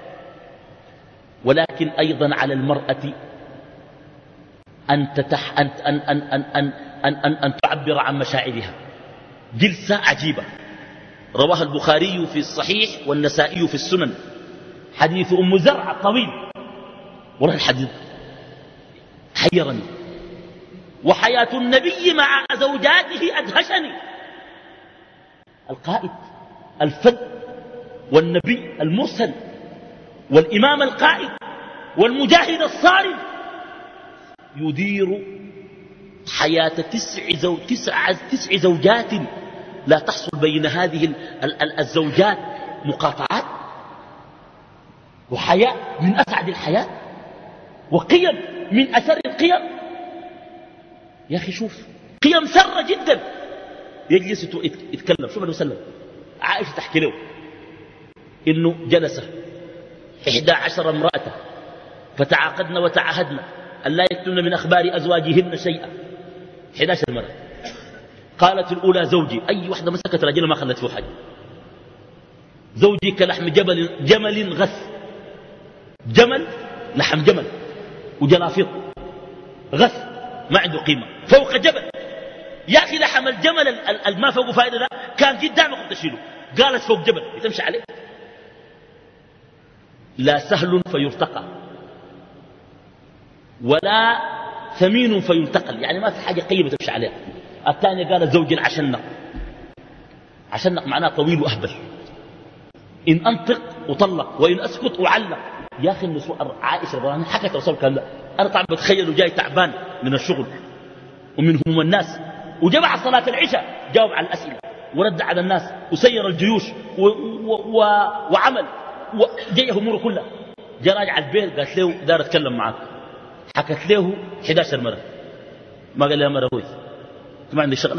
ولكن أيضا على المرأة أن, تتح أن, أن, أن, أن, أن, أن, أن, أن تعبر عن مشاعرها. جلسة عجيبة رواها البخاري في الصحيح والنسائي في السنن، حديث أم زرع الطويل. والله الحديث حيرني، وحياة النبي مع زوجاته أدهشني. القائد الفذ والنبي المرسل والإمام القائد والمجاهد الصارم يدير حياة تسع, زو... تسع... تسع زوجات، لا تحصل بين هذه الزوجات مقاطعات، وحياة من أسعد الحياة، وقيم من أسر القيم. يا أخي شوف قيم سرة جدا. يجلس يتكلم. شوف عليه وسلم عائشة تحكي له إنه جلس إحدى عشر امرأة فتعاقدن وتعهدن أن لا يكتمن من أخبار أزواجهن شيئا. إحدى عشر مرة. قالت الأولى زوجي، أي واحدة مسكت راجلها ما خلت فيه حاجة. زوجي كلحم جبل جمل غث، جمل لحم جمل وجلافيط غث ما عنده قيمة فوق جبل. يا أخي لحم الجمل الما فوق فائدة ده كان قدامك تشيله، قالت فوق جبل تمشي عليه. لا سهل فيرتقى ولا ثمين فينتقل، يعني ما في حاجة قيمة تمشي عليها. الثانية قالت زوجي العشنق، عشنق معناه طويل وأهبل، إن أنطق وطلق وإن أسكت وعلق. يا أخي النسوة عائشة رضي الله عنها حكت رسول الله، أنا طبعا بتخيله جاي تعبان من الشغل ومن هموم الناس، وجمع صلاة العشاء جاوب على الأسئلة ورد على الناس وسير الجيوش و و و وعمل وجاي هموره كلها. جاء راجع البيت قالت له دار أتكلم معك، حكت له إحدى عشرة مرة. ما قال لها مرة هوي ما عندي شغلة؟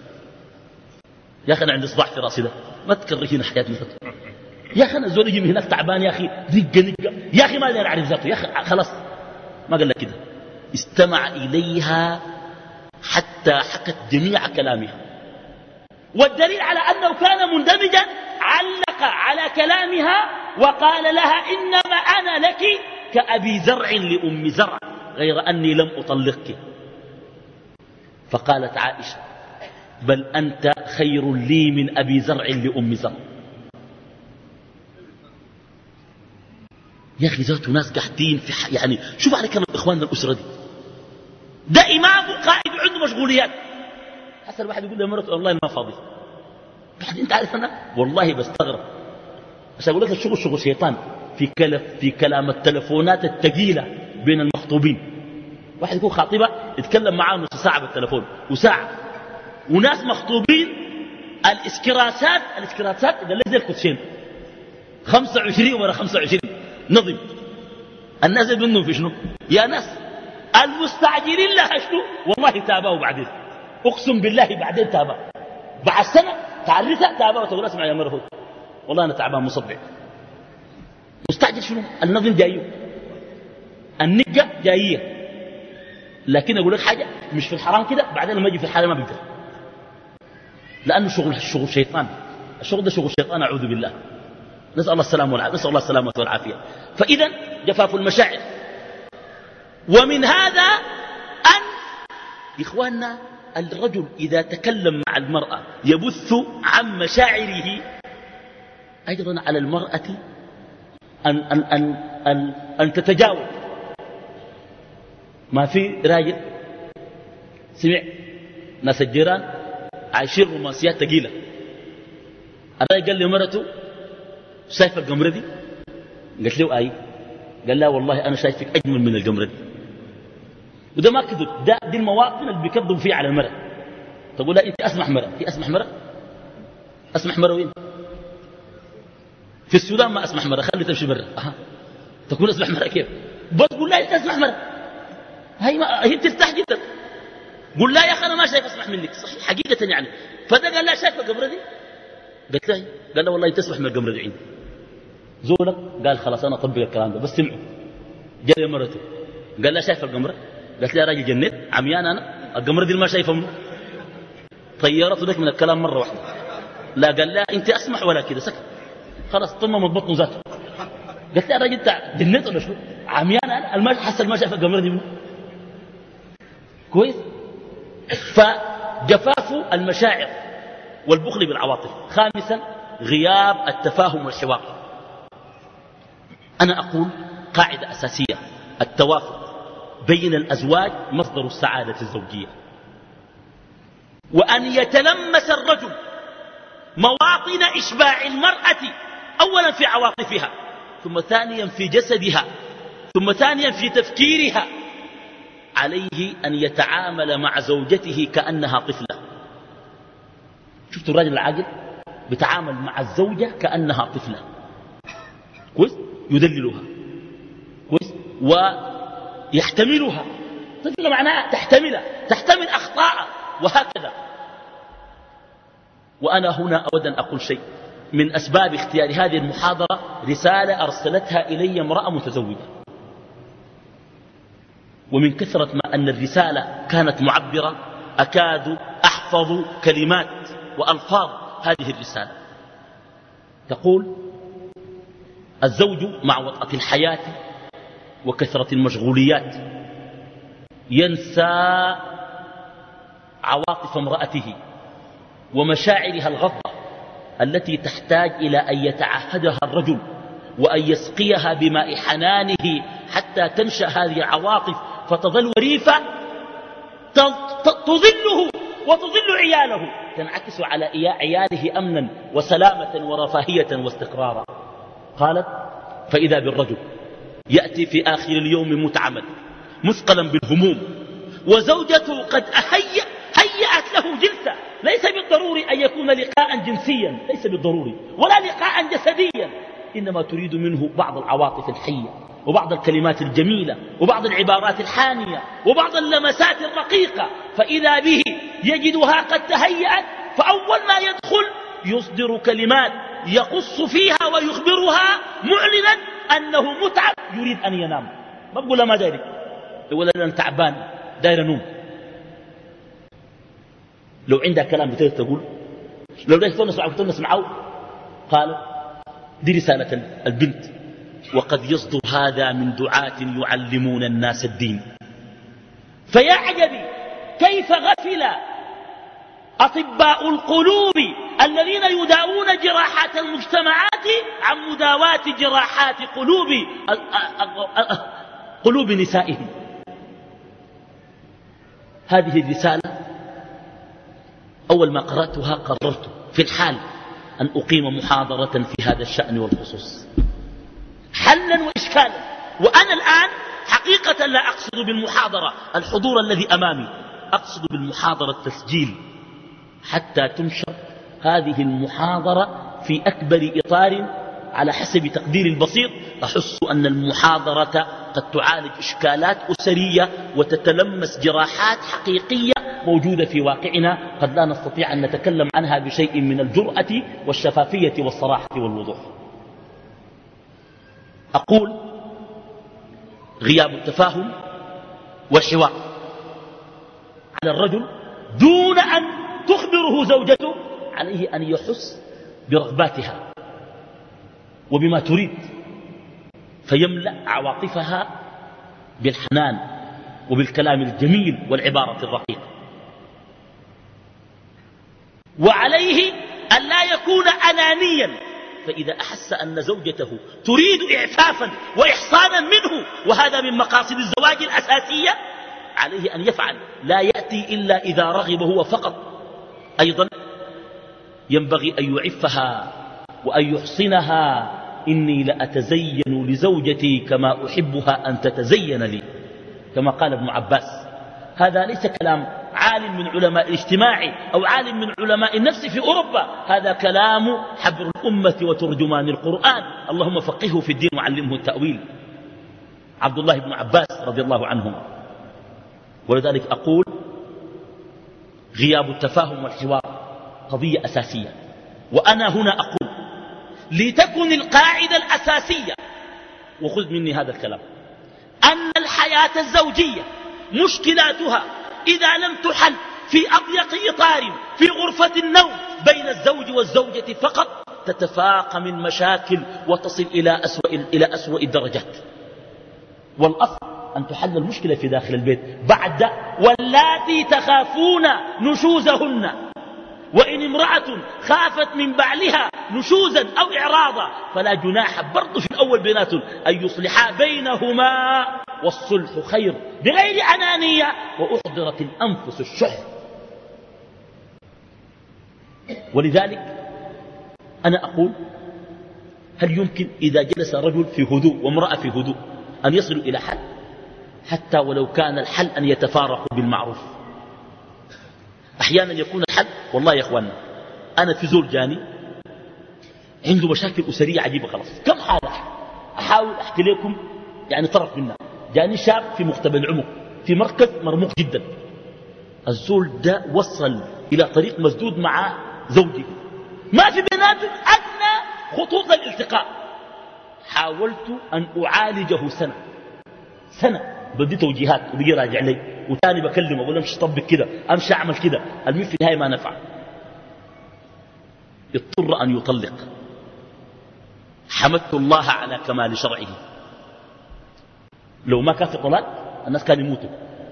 يا أخي أنا عندي صداع في راسي ده، ما تكرهينا حياتنا. يا أخي أنا زول يجي من هناك تعبان، يا أخي دقة دقة، يا أخي ما أقدر أعرف ذاته، يا أخي خلاص. ما قال لك كده، استمع إليها حتى حكت جميع كلامها. والدليل على أنه كان مندمجا علق على كلامها وقال لها إنما أنا لك كأبي زرع لأم زرع غير أني لم أطلقك. فقالت عائشة بل أنت خير لي من أبي زرع لأم زرع. يا أخي ذاته ناس قاعدين في ح... يعني شوف على كلام إخواننا الأسرة دي، ده إمام قائد عنده مشغوليات. حسن الواحد يقول لمرته والله ما فاضي، بعد أنت عارف أنا والله بستغرب، بس أقول لك الشغل شغل شيطان في كلف في كلام التلفونات الثقيلة بين المخطوبين. واحد يكون خاطبة يتكلم معاه نص ساعة بالتلفون وساعة، وناس مخطوبين الاسكراسات الاسكراسات قال لي زي الكوتشين خمسة وعشرين ولا خمسة وعشرين نظم. الناس منهم في شنو يا ناس؟ المستعجلين لها شنو؟ والله تابعوا بعدين، اقسم بالله بعدين تابع بعد سنة تعرفها تابع وتقول اسمع يا مرفوض والله انا تعبان مصدع. مستعجل شنو؟ النظم جايه، النقة جايه، لكن اقول لك حاجة مش في الحرام كده، بعدين لما يجي في الحلال ما بيقدر، لانه شغل الشغل شيطان، الشغل ده شغل شيطان اعوذ بالله، نسال الله السلامه والعافيه، نسال الله السلامه والعافيه. فاذا جفاف المشاعر. ومن هذا ان اخواننا الرجل اذا تكلم مع المراه يبث عن مشاعره، ايضا على المراه ان ان ان ان, أن تتجاوب. ما في راجل سمع ناس الجيران عايشين رومانسيات ثقيله، الراجل قال لمرته شايف القمره دي؟ قالت له اي. قال لا والله انا شايفك اجمل من القمره دي. وده ما كذب، ده دي المواطن اللي بيكذبوا فيها على المرأة. تقول لا انت اسمح مرأة، في اسمح مرأة؟ اسمح مرأة وين؟ في السودان ما اسمح مرأة، خلي تمشي برا. أها. تقول اسمح مرأة كيف؟ بس قول لا انت اسمح مرأة، هي ما هي بترتاح جدا. قول لا يا اخي انا ما شايف اسمح منك، صحيح حقيقة يعني. فده قال لا شايف القمرة دي؟ قلت له قال لا والله انت اسمح من القمرة دي عندي. زولك قال خلاص انا اطبق الكلام ده، بس سمعوا. جاء مرته قال لا شايف القمرة؟ قالت لي يا راجل جنيت عميان انا، القمرة دي ما شايفها منه. طيرته لك من الكلام مرة واحدة. لا قال لا انت اسمح ولا كده، سكت خلاص طمم بطنه ذاته. قالت لي يا راجل انت جنيت ولا شو؟ عميان انا الماء حسن ما شايف القمرة دي منه. كويس. فجفاف المشاعر والبخل بالعواطف. خامسا غياب التفاهم والحوار. انا اقول قاعدة اساسية، التوافق بين الأزواج مصدر السعادة الزوجية، وأن يتلمس الرجل مواطن إشباع المرأة أولا في عواطفها، ثم ثانيا في جسدها، ثم ثانيا في تفكيرها. عليه أن يتعامل مع زوجته كأنها طفلة. شفت الرجل العاقل بيتعامل مع الزوجة كأنها طفلة، كويس، يدللها كويس ويحتملها. طفلة معناها تحتملها، تحتمل أخطاء وهكذا. وأنا هنا أود أن أقول شيء من أسباب اختيار هذه المحاضرة، رسالة أرسلتها إلي امرأة متزوجة، ومن كثرة ما أن الرسالة كانت معبرة أكاد أحفظ كلمات وألفاظ هذه الرسالة. تقول: الزوج مع وطأة الحياة وكثرة المشغوليات ينسى عواطف امرأته ومشاعرها الغضة التي تحتاج إلى أن يتعهدها الرجل وأن يسقيها بماء حنانه حتى تنشأ هذه العواطف فتظل وريفة تظله وتظل عياله، تنعكس على عياله أمنا وسلامة ورفاهية واستقرارا. قالت: فإذا بالرجل يأتي في آخر اليوم متعمد مثقلا بالهموم، وزوجته قد أهيأ هيأت له جلسة، ليس بالضروري أن يكون لقاء جنسيا، ليس بالضروري، ولا لقاء جسديا، إنما تريد منه بعض العواطف الحية وبعض الكلمات الجميلة وبعض العبارات الحانية وبعض اللمسات الرقيقة. فإذا به يجدها قد تهيأت، فأول ما يدخل يصدر كلمات يقص فيها ويخبرها معلنا أنه متعب يريد أن ينام. ما بقول ما دايرك، يقول أنا تعبان داير نوم. لو عندها كلام بتقدر تقول، لو ده يفتون نسمعه يفتون نسمعه. قال: دي رسالة البنت، وقد يصدر هذا من دعاة يعلمون الناس الدين. فيا عجبي كيف غفل أطباء القلوب الذين يداوون جراحات المجتمعات عن مداواة جراحات قلوب قلوب نسائهم. هذه الرسالة أول ما قرأتها قررت في الحال أن أقيم محاضرة في هذا الشأن والخصوص حلا وإشكالا. وأنا الآن حقيقة لا أقصد بالمحاضرة الحضور الذي أمامي، أقصد بالمحاضرة التسجيل حتى تنشر هذه المحاضرة في أكبر إطار. على حسب تقديري البسيط أحس أن المحاضرة قد تعالج إشكالات أسرية وتتلمس جراحات حقيقية موجودة في واقعنا قد لا نستطيع أن نتكلم عنها بشيء من الجرأة والشفافية والصراحة والوضوح. أقول غياب التفاهم والحوار على الرجل دون أن تخبره زوجته عليه أن يحس برغباتها وبما تريد فيملأ عواطفها بالحنان وبالكلام الجميل والعبارة الرقيقة. وعليه أن لا يكون أنانيا، فإذا أحس أن زوجته تريد إعفافا وإحصانا منه وهذا من مقاصد الزواج الأساسية عليه أن يفعل، لا يأتي إلا إذا رغب هو فقط. أيضا ينبغي أن يعفها وأن يحصنها. إني لأتزين لزوجتي كما أحبها أن تتزين لي، كما قال ابن عباس. هذا ليس كلام عالم من علماء الاجتماع أو عالم من علماء النفس في أوروبا، هذا كلام حبر الأمة وترجمان القرآن. اللهم فقهه في الدين وعلمه التأويل. عبد الله بن عباس رضي الله عنهما. ولذلك أقول غياب التفاهم والحوار قضية أساسية. وأنا هنا أقول لتكن القاعدة الأساسية، وخذ مني هذا الكلام، أن الحياة الزوجية مشكلاتها إذا لم تحل في أضيق إطار في غرفة النوم بين الزوج والزوجة فقط تتفاقم من مشاكل وتصل إلى أسوأ, إلى أسوأ الدرجات. والأصل أن تحل المشكلة في داخل البيت بعد واللاتي تخافون نشوزهن. وإن امرأة خافت من بعلها نشوزا أو إعراضا فلا جناح برضو في الأول بينات أن يصلحا بينهما والصلح خير بغير أنانية وأحضرت الأنفس الشح. ولذلك أنا أقول هل يمكن إذا جلس رجل في هدوء وامرأة في هدوء أن يصلوا إلى حل، حتى ولو كان الحل أن يتفارقوا بالمعروف؟ أحيانا يكون الحل، والله يا أخوانا أنا في زول جاني عنده مشاكل أسرية عجيبة خلاص كم حالة أحاول أحكي لكم يعني طرف منها. جاني شاب في مختبر العمر في مركز مرموق جدا. الزول ده وصل إلى طريق مسدود مع زوجي ما في بيناتهم أدنى خطوط الالتقاء. حاولت أن أعالجه سنة سنة بدي توجيهات وبيجي راجع لي وتاني بكلمه أقول امشي طبق كده امشي اعمل كده. المهم في النهايه ما نفع، اضطر ان يطلق. حمدت الله على كمال شرعه. لو ما كان في طلاق الناس كانوا يموتوا.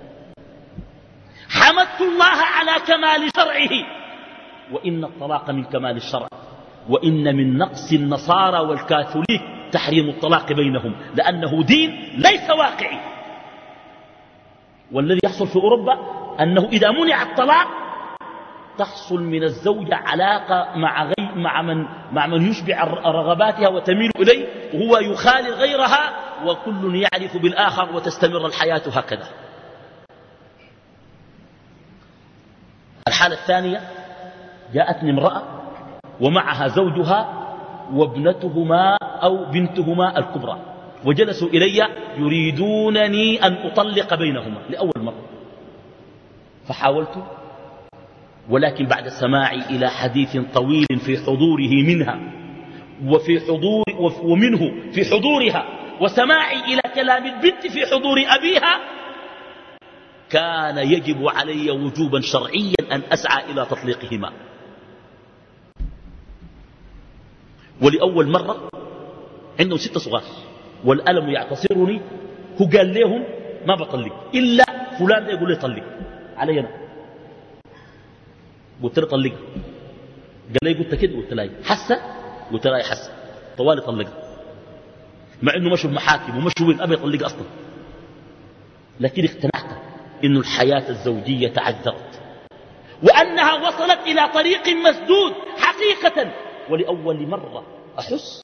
حمدت الله على كمال شرعه. وان الطلاق من كمال الشرع، وان من نقص النصارى والكاثوليك تحريم الطلاق بينهم لانه دين ليس واقعي. والذي يحصل في أوروبا أنه إذا منع الطلاق تحصل من الزوجة علاقة مع, غي مع, من, مع من يشبع رغباتها وتميل إليه وهو يخالي غيرها وكل يعرف بالآخر وتستمر الحياة هكذا. الحالة الثانية جاءتني امرأة ومعها زوجها وابنتهما أو بنتهما الكبرى وجلسوا إلي يريدونني أن أطلق بينهما لأول مرة. فحاولت ولكن بعد سماعي إلى حديث طويل في حضوره منها وفي حضور ومنه في حضورها وسماعي إلى كلام البنت في حضور أبيها كان يجب علي وجوبا شرعيا أن أسعى إلى تطليقهما. ولأول مرة عندهم ستة صغار والألم يعتصرني. هو قال لهم ما بطلق إلا فلان يقول لي طلق علي أنا. قلت له طلق قال لي قلت كده، قلت لا حسه، قلت لا حسه طوالي طلقها، مع انه مشوا المحاكم ومشوا وين ابي يطلق اصلا، لكن اقتنعت انه الحياه الزوجيه تعذرت وانها وصلت الى طريق مسدود حقيقه. ولاول مره احس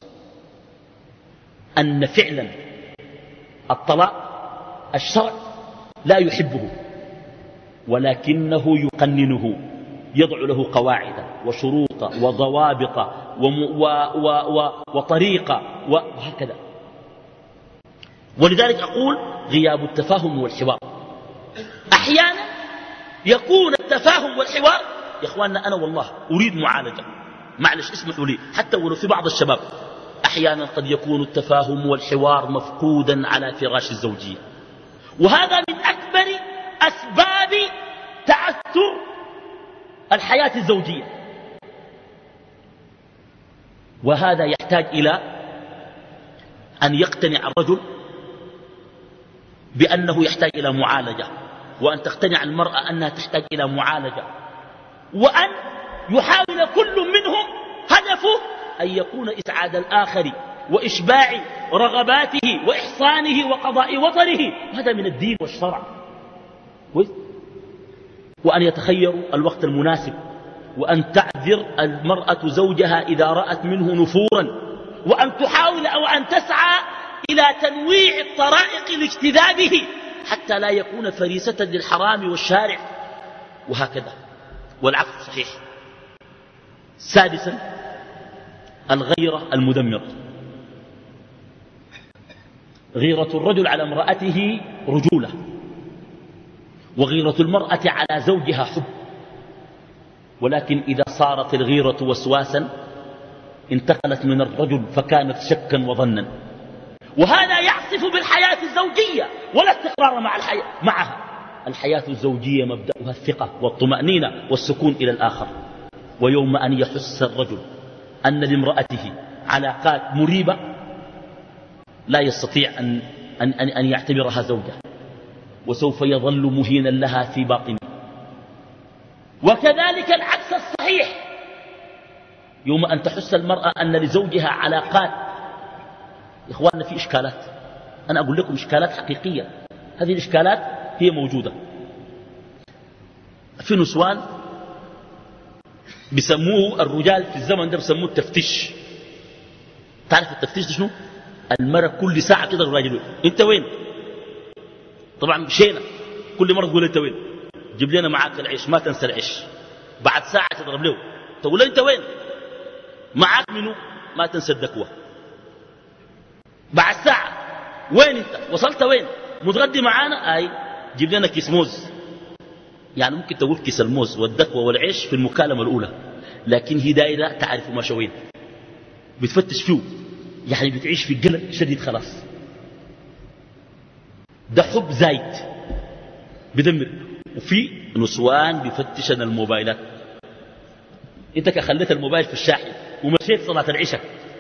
ان فعلا الطلاق الشرع لا يحبه، ولكنه يقننه، يضع له قواعد وشروط وضوابط وم و و و وطريقة وهكذا. ولذلك أقول غياب التفاهم والحوار. أحيانا يكون التفاهم والحوار، يا إخواننا أنا والله أريد معالجة، معلش اسمحوا لي، حتى ولو في بعض الشباب أحيانا قد يكون التفاهم والحوار مفقودا على فراش الزوجية، وهذا من أكبر أسباب تعثر الحياة الزوجية. وهذا يحتاج إلى أن يقتنع الرجل بأنه يحتاج إلى معالجة، وأن تقتنع المرأة أنها تحتاج إلى معالجة، وأن يحاول كل منهم هدفه أن يكون إسعاد الآخر وإشباع رغباته وإحصانه وقضاء وطره، هذا من الدين والشرع. وأن يتخيروا الوقت المناسب، وأن تعذر المرأة زوجها إذا رأت منه نفورا، وأن تحاول أو أن تسعى إلى تنويع الطرائق لاجتذابه حتى لا يكون فريسة للحرام والشارع، وهكذا. والعكس صحيح. سادسا الغيرة المدمرة. غيرة الرجل على امرأته رجولة، وغيرة المرأة على زوجها حب. ولكن إذا صارت الغيرة وسواسا انتقلت من الرجل فكانت شكا وظنا، وهذا يعصف بالحياة الزوجية ولا استقرار مع الحياة معها. الحياة الزوجية مبدأها الثقة والطمأنينة والسكون إلى الآخر. ويوم أن يحس الرجل أن لامرأته علاقات مريبة لا يستطيع أن, أن, أن, أن يعتبرها زوجة، وسوف يظل مهينا لها في باطنه. وكذلك العكس الصحيح، يوم أن تحس المرأة أن لزوجها علاقات. يا إخواننا في إشكالات، أنا أقول لكم إشكالات حقيقية، هذه الإشكالات هي موجودة. في نسوان بيسموه الرجال في الزمن ده بيسموه التفتيش. تعرف التفتيش ده شنو؟ المرأة كل ساعة كده الراجل انت وين؟ طبعا مشينا كل مرة تقول انت وين؟ جيب لنا معاك العيش، ما تنسى العيش. بعد ساعة تضرب له تقول انت وين؟ معاك منو؟ ما تنسى الدكوة. بعد ساعة وين انت؟ وصلت وين؟ متغدي معانا؟ اي جيب لنا كيس موز. يعني ممكن تقول كيس الموز والدكوة والعيش في المكالمة الأولى، لكن هي دائرة تعرف ما شوين، بتفتش فيه، يعني بتعيش في قلق شديد خلاص. ده حب زايد بدمر. وفي نسوان بيفتشن الموبايلات. انت كخليت الموبايل في الشاحن ومشيت صلاة العشاء،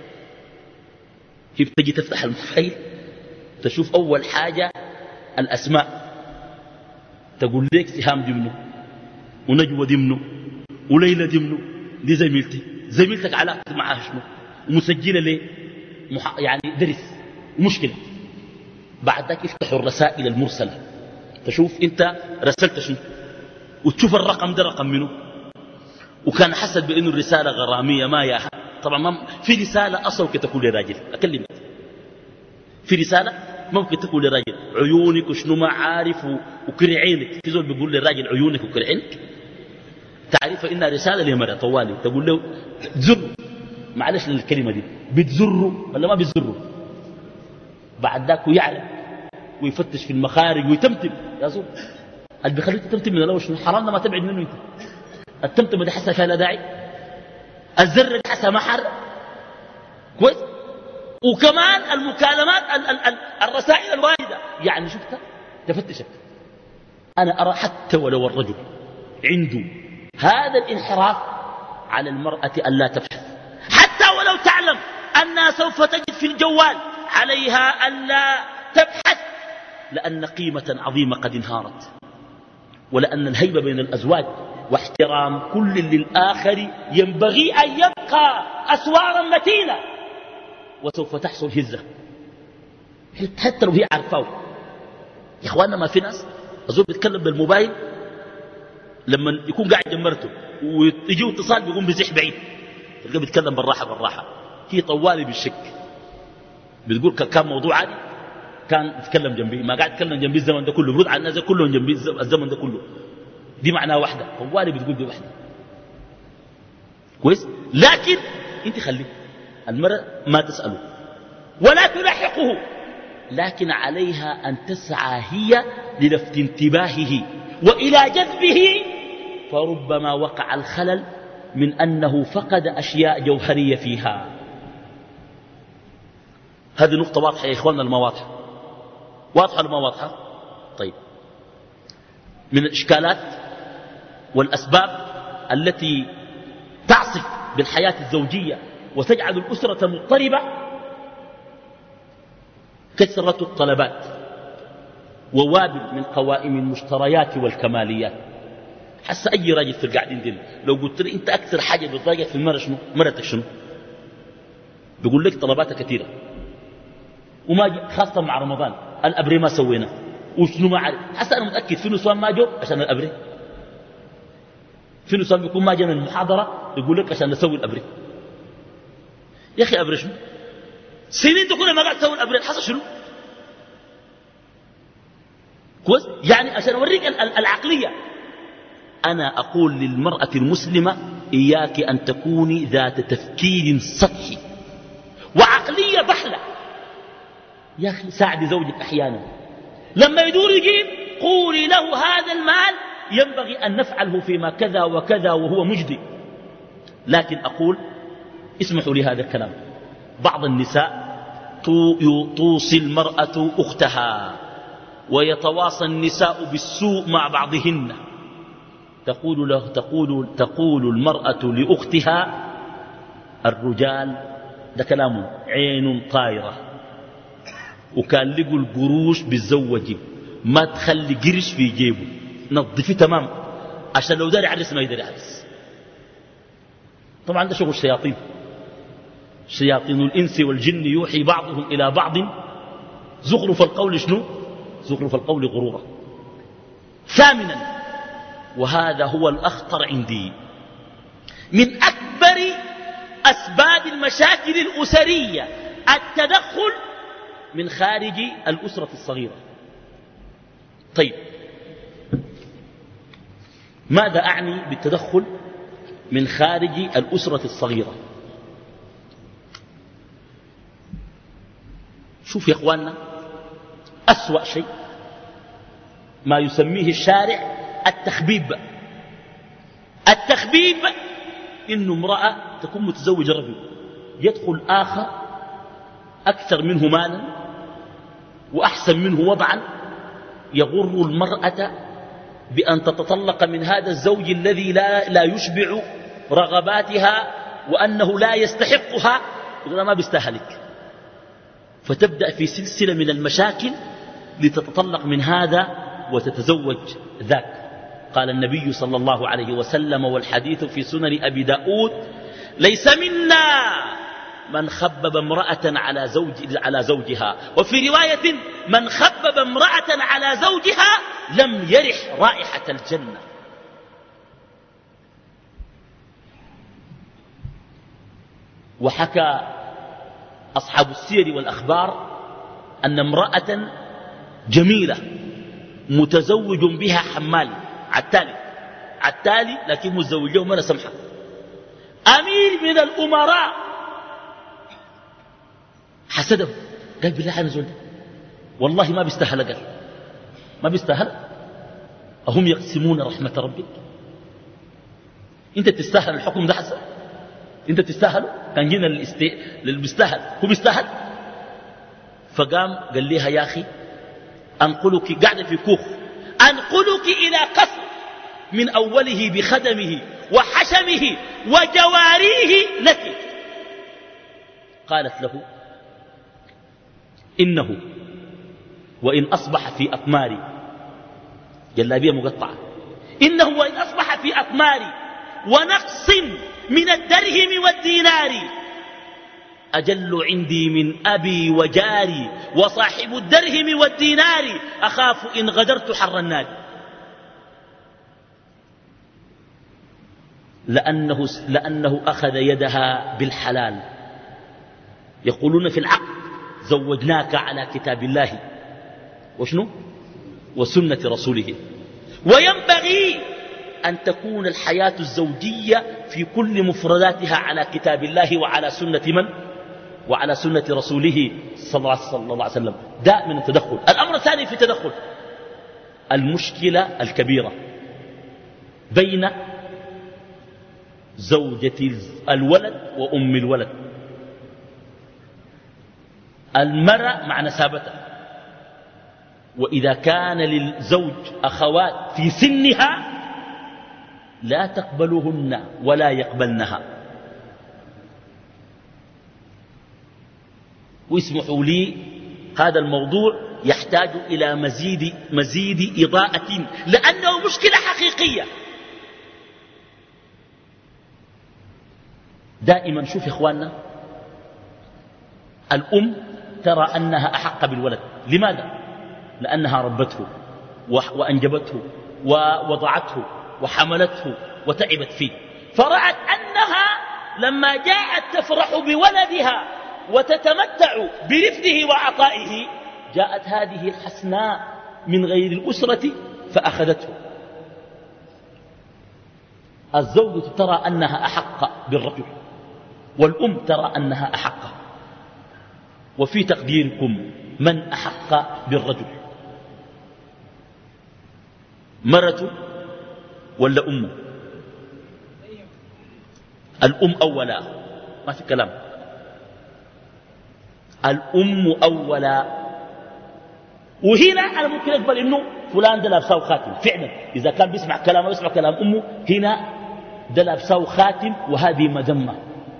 كيف تجي تفتح الموبايل تشوف أول حاجة الأسماء، تقول ليك سهام دي منه، ونجوى دي منه، وليلى دي منه، دي زميلتي. زميلتك علاقتك معها شنو؟ ومسجلة ليه؟ مح... يعني درس مشكلة. بعد ذلك يفتحوا الرسائل المرسلة، تشوف انت رسلت شنو، وتشوف الرقم ده رقم منه. وكان حسد بأنه الرسالة غرامية ما ياها. طبعا ما في رسالة أصلا ممكن تكون لراجل، أكلمك في رسالة ممكن تكون لراجل عيونك وشنو ما عارف وكري عينك. في زول بيقول للراجل عيونك وكري عينك، تعرف إنها رسالة لمرأة طوالي تقول له تزره. معلش للكلمة دي، بتزره ولا ما بتزره؟ بعد ذاك يعلم ويفتش في المخارج ويتمتم. يا زول اللي بيخليك تتمتم من الأول شنو؟ حرام ما تبعد منه انت. التمتم دي حسها فيها لا داعي، الزر دي حسها ما حر كويس. وكمان المكالمات ال ال ال الرسائل الواردة، يعني شفتها تفتشك. أنا أرى حتى ولو الرجل عنده هذا الانحراف على المرأة ألا تبحث، حتى ولو تعلم أنها سوف تجد في الجوال، عليها ألا تبحث، لأن قيمة عظيمة قد انهارت، ولأن الهيبة بين الأزواج واحترام كل للآخر ينبغي أن يبقى أسوارا متينة، وسوف تحصل هزة حتى لو هي عارفاه. يا إخواننا ما في ناس أزول بيتكلم بالموبايل لما يكون قاعد جمرته ويجيه اتصال بيقوم بزح بعيد، تلقاه بيتكلم بالراحة بالراحة. هي طوالي بالشك بتقول كان موضوع عادي كان يتكلم جنبي، ما قاعد يتكلم جنبي الزمن ده كله، برد على الناس كلهم جنبي الزمن ده كله. دي معناها واحدة، طوالي بتقول دي واحدة كويس. لكن انت خليه المرأة ما تسأله ولا تلاحقه، لكن عليها أن تسعى هي للفت انتباهه وإلى جذبه، فربما وقع الخلل من أنه فقد أشياء جوهرية فيها. هذه نقطة واضحة يا إخواننا، الما واضحة واضحة الما واضحة. طيب، من الإشكالات والأسباب التي تعصف بالحياة الزوجية وتجعل الأسرة مضطربة كثرة الطلبات ووابل من قوائم المشتريات والكماليات. حس أي راجل في القاعدين دين لو قلت لي أنت أكثر حاجة بتضايقك في المرأة شنو؟ مرتك شنو؟ بيقول لك طلباتها كثيرة، وما خاصة مع رمضان الأبري ما سوينا وشنو ما عارف. حتى أنا متأكد في نسوان ما جو عشان الأبري، في نسوان بيكون ما جانا المحاضرة يقول لك عشان نسوي الأبري. يا أخي أبري شنو؟ سنين تقول ما قاعد تسوي الأبري، حصل شنو؟ كويس؟ يعني عشان أوريك العقلية. أنا أقول للمرأة المسلمة إياك أن تكوني ذات تفكير سطحي وعقلية بحلة. يا أخي ساعدي زوجك أحيانا لما يدور يجيب قولي له هذا المال ينبغي أن نفعله فيما كذا وكذا وهو مجدي. لكن أقول اسمحوا لي هذا الكلام، بعض النساء توصي المرأة أختها ويتواصى النساء بالسوء مع بعضهن. تقول, له تقول, تقول المرأة لأختها الرجال ده كلام عين طايرة، وكان لقوا القروش بالزوجي ما تخلي قرش في جيبه، نظفي تمام عشان لو داري يعرس ما يدري يعرس. طبعا ده شغل الشياطين، شياطين الإنس والجن يوحي بعضهم إلى بعض زخرف القول شنو؟ زخرف القول غرورا. ثامنا، وهذا هو الأخطر عندي، من أكبر أسباب المشاكل الأسرية التدخل من خارج الأسرة الصغيرة. طيب، ماذا أعني بالتدخل من خارج الأسرة الصغيرة؟ شوف يا إخواننا، أسوأ شيء ما يسميه الشارع التخبيب. التخبيب إنه امرأة تكون متزوجة رجل يدخل آخر أكثر منه مالا وأحسن منه وضعا، يغر المرأة بأن تتطلق من هذا الزوج الذي لا, لا يشبع رغباتها وأنه لا يستحقها، يقول ما بيستاهلك، فتبدأ في سلسلة من المشاكل لتتطلق من هذا وتتزوج ذاك. قال النبي صلى الله عليه وسلم والحديث في سنن أبي داود: ليس منا من خبب امرأة على, زوج على زوجها، وفي رواية من خبب امرأة على زوجها لم يرح رائحة الجنة. وحكى أصحاب السير والأخبار أن امرأة جميلة متزوج بها حمال عالتالي عالتالي لكن متزوج له مرة سمحة، أمير من الأمراء حسده، قال بالله أنا زول والله ما بيستاهل، قال ما بيستاهل. أهم يقسمون رحمة ربك؟ أنت تستاهل الحكم ده حسن؟ أنت تستاهل؟ كان جينا للإستي... للبيستاهل، هو بيستاهل. فقام قال لها يا أخي أنقلك، قاعدة في كوخ، أنقلك إلى قصر من أوله بخدمه وحشمه وجواريه لك. قالت له إنه وإن أصبح في أقماري، جلابية مقطعة، إنه وإن أصبح في أثمار ونقص من الدرهم والدينار أجل عندي من أبي وجاري وصاحب الدرهم والدينار أخاف إن غدرت حر النار. لأنه, لأنه أخذ يدها بالحلال. يقولون في العقد زوجناك على كتاب الله وشنو وسنة رسوله. وينبغي أن تكون الحياة الزوجية في كل مفرداتها على كتاب الله وعلى سنة من وعلى سنة رسوله صلى الله عليه وسلم. ده من التدخل. الأمر الثاني في التدخل المشكلة الكبيرة بين زوجة الولد وأم الولد. المرأة مع نسابتها، وإذا كان للزوج أخوات في سنها لا تقبلهن ولا يقبلنها. واسمحوا لي هذا الموضوع يحتاج إلى مزيد, مزيد إضاءة لأنه مشكلة حقيقية. دائما شوف يا إخواننا، الأم ترى أنها أحق بالولد. لماذا؟ لأنها ربته وأنجبته ووضعته وحملته وتعبت فيه، فرأت أنها لما جاءت تفرح بولدها وتتمتع برفده وعطائه جاءت هذه الحسناء من غير الأسرة فأخذته. الزوجة ترى أنها أحق بالرجل والأم ترى أنها أحق. وفي تقديركم من أحق بالرجل؟ مرته ولا أمه؟ الأم أولا، ما في كلام. الأم أولا. وهنا أنا ممكن أقبل إنه فلان ده لابسه خاتم فعلا، إذا كان بيسمع كلامه ويسمع كلام أمه، هنا ده لابسه خاتم وهذه مذمة.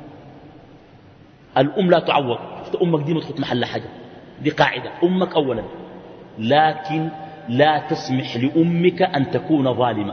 الأم لا تعوض. أمك دي ما تخط محل حاجة، دي قاعدة. أمك أولا، لكن لا تسمح لأمك أن تكون ظالمة.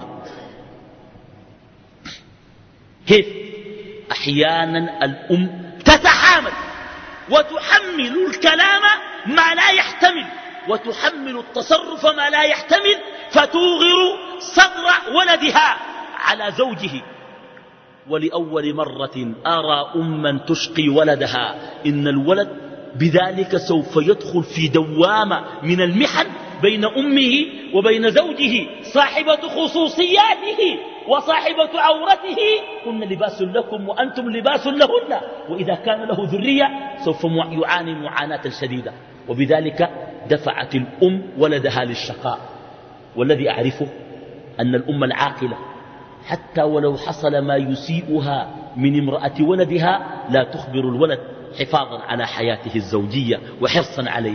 كيف؟ أحيانا الأم تتحامل وتحمل الكلام ما لا يحتمل وتحمل التصرف ما لا يحتمل فتوغر صدر ولدها على زوجه. ولأول مرة أرى أما تشقي ولدها. إن الولد بذلك سوف يدخل في دوامة من المحن بين أمه وبين زوجه، صاحبة خصوصياته وصاحبة عورته. هن لباس لكم وأنتم لباس لهن. وإذا كان له ذرية سوف يعاني معاناة شديدة. وبذلك دفعت الأم ولدها للشقاء. والذي أعرفه أن الأم العاقلة حتى ولو حصل ما يسيئها من امرأة ولدها لا تخبر الولد حفاظا على حياته الزوجية وحرصا عليه.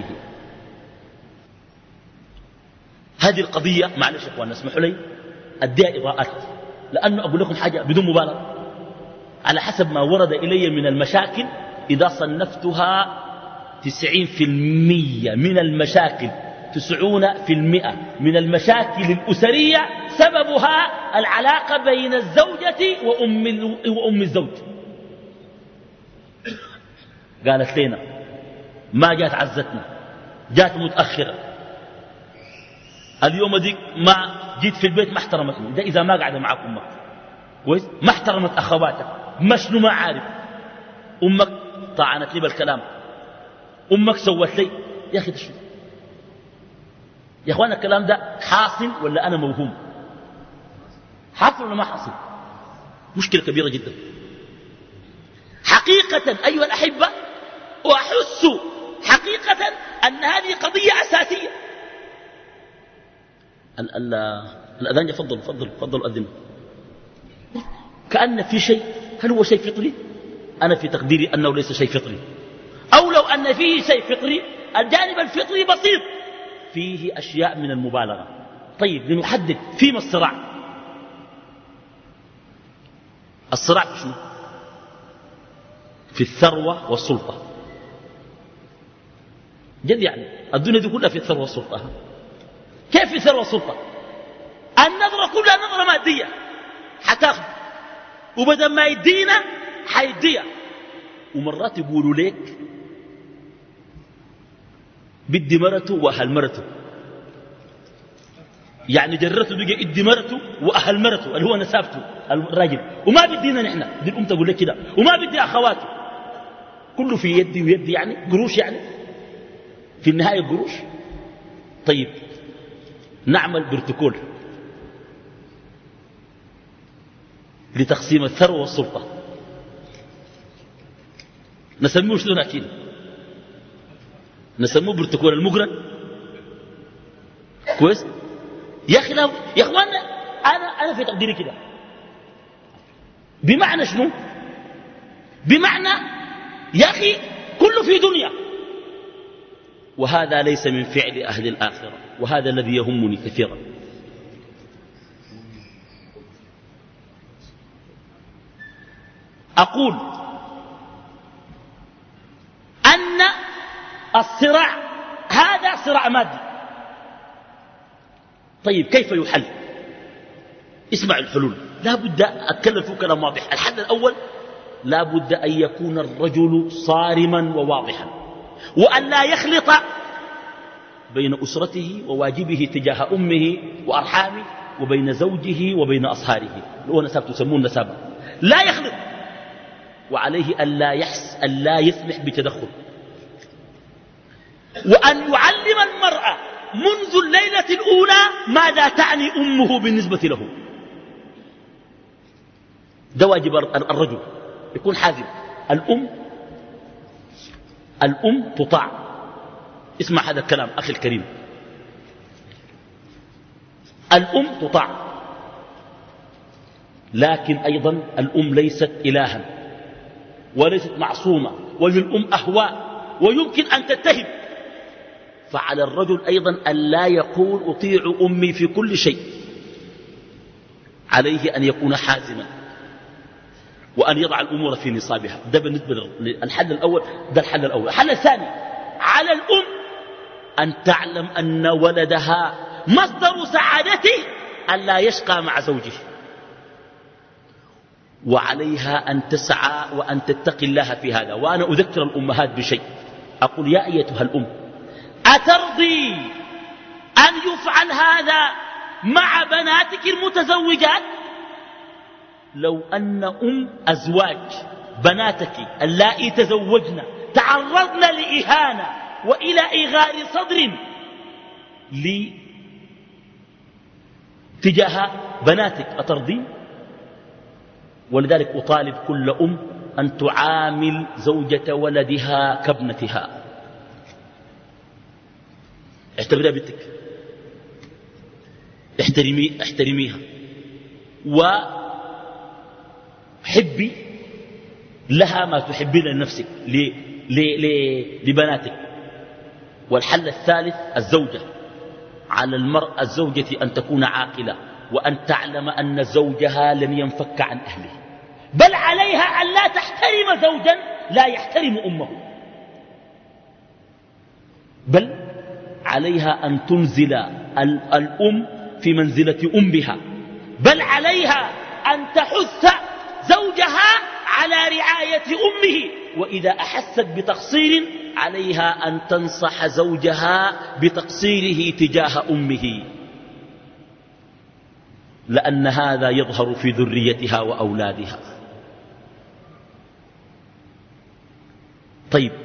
هذه القضية معلش يا اخوان اسمحوا لي أديها إضاءات، لأنه أقول لكم حاجة بدون مبالغة على حسب ما ورد إلي من المشاكل. إذا صنفتها تسعين في المية من المشاكل، تسعون في المئة من المشاكل الأسرية سببها العلاقة بين الزوجة وأم, وأم الزوج. قالت لنا ما جات عزتنا، جات متأخرة، اليوم دي ما جيت في البيت ما احترمتني. ده إذا ما قاعدة معك أمك كويس، ما احترمت أخواتك، مشنو ما عارف. أمك طعنت لي بالكلام، أمك سوت لي. يا أخي تشوف يا أخوانا الكلام ده حاصل ولا أنا موهوم؟ حاصل ولا ما حاصل؟ مشكلة كبيرة جدا حقيقة أيها الأحبة. وأحس حقيقة أن هذه قضية أساسية. الأذان يفضل فضل فضل أذن. كأن في شيء، هل هو شيء فطري؟ أنا في تقديري أنه ليس شيء فطري، أو لو أن فيه شيء فطري الجانب الفطري بسيط، فيه أشياء من المبالغة. طيب لنحدد فيما الصراع. الصراع في شنو؟ في الثروة والسلطة. جد يعني الدنيا دي كلها في الثروة والسلطة. كيف في الثروة والسلطة؟ النظرة كلها نظرة مادية حتاخد، وبدل ما يدينا حيديها. ومرات يقولوا لك بدي مرته وأهل مرته، يعني جرته بقى ادي مرته وأهل مرته اللي هو نسابته الراجل، وما بدينا نحن. دي الأم تقول لك كده، وما بدي أخواته، كله في يدي ويدي، يعني قروش، يعني في النهاية قروش. طيب نعمل بروتوكول لتقسيم الثروة والسلطة، نسميه شنو أكيد؟ نسموه بروتوكول المقرن. كويس يا أخي. لا يا أخوانا، أنا أنا في تقديري كده. بمعنى شنو؟ بمعنى يا أخي كله في دنيا، وهذا ليس من فعل أهل الآخرة، وهذا الذي يهمني كثيرا. أقول أن الصراع هذا صراع مادي. طيب كيف يحل؟ اسمع الحلول، لا بد أتكلم فيه كلام واضح. الحل الأول لا بد أن يكون الرجل صارما وواضحا، وأن لا يخلط بين أسرته وواجبه تجاه أمه وأرحامه وبين زوجه وبين أصهاره، هو نساب تسمون نسابه، لا يخلط. وعليه أن لا يحس أن لا يسمح بتدخل، وأن يعلم المرأة منذ الليلة الأولى ماذا تعني أمه بالنسبة له. ده واجب الرجل، يكون حازم. الأم الأم تطاع. اسمع هذا الكلام أخي الكريم، الأم تطاع، لكن أيضا الأم ليست إلها وليست معصومة، وللأم أهواء ويمكن أن تتهم. فعلى الرجل أيضا أن لا يقول أطيع أمي في كل شيء، عليه أن يكون حازما وأن يضع الأمور في نصابها. ده بالنسبة للحل الأول. ده الحل الأول. الحل الثاني، على الأم أن تعلم أن ولدها مصدر سعادته أن لا يشقى مع زوجه، وعليها أن تسعى وأن تتقي الله في هذا. وأنا أذكر الأمهات بشيء، أقول يا أيتها الأم، أترضي أن يفعل هذا مع بناتك المتزوجات؟ لو أن أم أزواج بناتك اللائي تزوجن تعرضن لإهانة وإلى إغار صدر لي تجاه بناتك أترضين؟ ولذلك أطالب كل أم أن تعامل زوجة ولدها كابنتها. اعتبرها بنتك، احترمي احترميها، وحبي لها ما تحبين لنفسك لبناتك. والحل الثالث، الزوجة، على المرأة الزوجة أن تكون عاقلة، وأن تعلم أن زوجها لن ينفك عن أهله، بل عليها أن لا تحترم زوجا لا يحترم أمه، بل عليها أن تنزل الأم في منزلة أمها، بل عليها أن تحث زوجها على رعاية أمه، وإذا أحست بتقصير عليها أن تنصح زوجها بتقصيره تجاه أمه، لأن هذا يظهر في ذريتها وأولادها. طيب،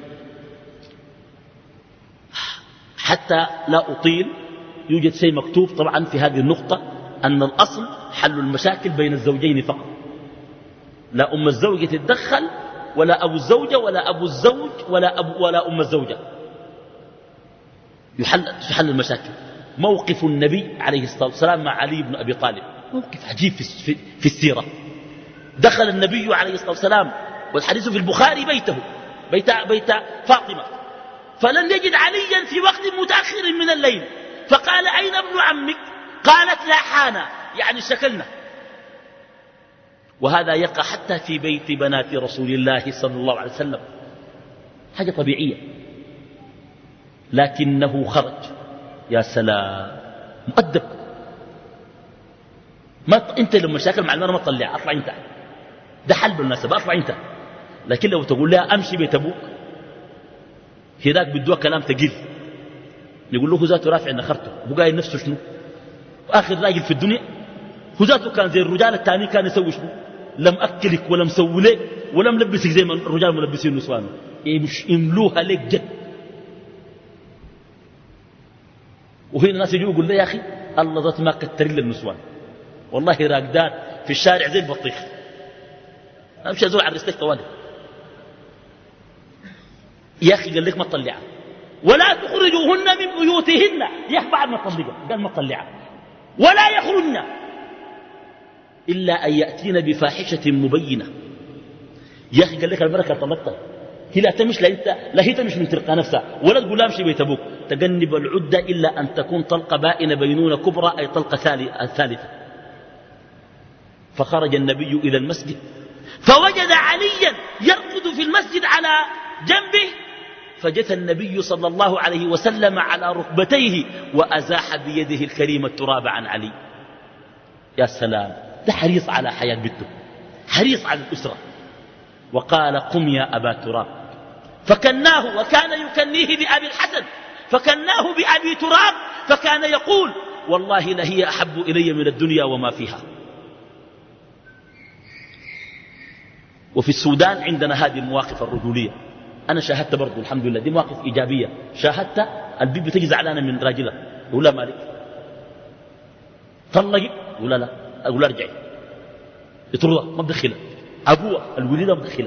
حتى لا أطيل، يوجد شيء مكتوب طبعا في هذه النقطة، أن الأصل حل المشاكل بين الزوجين فقط، لا أم الزوجة تتدخل، ولا أبو الزوجة، ولا أبو الزوج، ولا, أبو ولا أم الزوجة. يحل, يحل المشاكل. موقف النبي عليه الصلاة والسلام مع علي بن أبي طالب موقف عجيب في, في السيرة. دخل النبي عليه الصلاة والسلام، والحديث في البخاري، بيته بيت, بيت فاطمة، فلم يجد عليا في وقت متأخر من الليل، فقال أين ابن عمك؟ قالت لا حان، يعني شكلنا. وهذا يقع حتى في بيت بنات رسول الله صلى الله عليه وسلم، حاجة طبيعية. لكنه خرج، يا سلام، مؤدب، ما ت... انت لما مشاكل مع المرأة ما تطلع، اطلع انت، ده حل بالمناسبة، اطلع انت. لكن لو تقول لها امشي بيت ابوك، هناك بدوها كلام ثقيل، يقول له هو ذاته رافع نخرته، ابو قايل نفسه شنو؟ اخر راجل في الدنيا، هو ذاته كان زي الرجال الثاني، كان يسوي شنو؟ لم اكلك ولم سوي لك ولم لبسك زي ما الرجال ملبسين نسوانه، يملوها لك جد. وهنا الناس يجوا يقول لي يا اخي الله ذات ما كتر لي النسوان، والله راقدان في الشارع زي البطيخ، امشي ازول على رستك طوالي. يا اخي قال لك ما تطلعها، ولا تخرجوهن من بيوتهن، يا اخي بعد ما تطلقها قال ما تطلعها، ولا يخرجن الا ان ياتين بفاحشه مبينه. يا اخي قال لك البركه طلقتها، هي لا تمش، لا انت لا هي تمش من تلقى نفسها، ولا تقول لا امشي بيت ابوك، تجنب العده الا ان تكون طلقه بائنه بينونه كبرى، اي طلقه ثالثه. فخرج النبي الى المسجد فوجد عليا يرقد في المسجد على جنبه، فجثى النبي صلى الله عليه وسلم على ركبتيه وازاح بيده الكريمه التراب عن علي. يا سلام، ده حريص على حياه بنته، حريص على الاسره. وقال قم يا أبا تراب، فكناه، وكان يكنيه بأبي الحسن، فكناه بأبي تراب، فكان يقول والله لهي أحب إلي من الدنيا وما فيها. وفي السودان عندنا هذه المواقف الرجولية، أنا شاهدت برضو الحمد لله، دي مواقف إيجابية. شاهدت البيبي تجي زعلانة من راجلها، يقول لها مالك طلقي، يقول لا لا، أقول ارجعي، يطردها ما بدخلها، أبوها الوليدة مدخلة،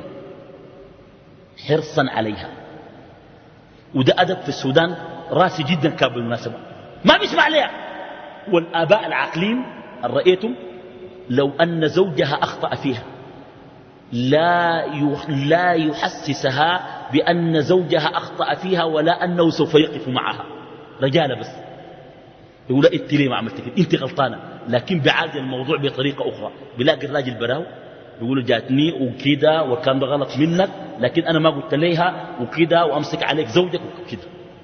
حرصا عليها. وده أدب في السودان راسي جدا كان بالمناسبة، ما بيسمع عليها. والآباء العاقلين رأيتم لو أن زوجها أخطأ فيها لا لا يحسسها بأن زوجها أخطأ فيها ولا أنه سوف يقف معها، رجالة بس يقول انت ليه ما عملت كده، انت غلطانة، لكن بعاد الموضوع بطريقة أخرى. بلاقي الراجل براو يقولوا جاتني وكده وكان ده غلط منك، لكن أنا ما قلت ليها وكده وأمسك عليك زوجك وكده.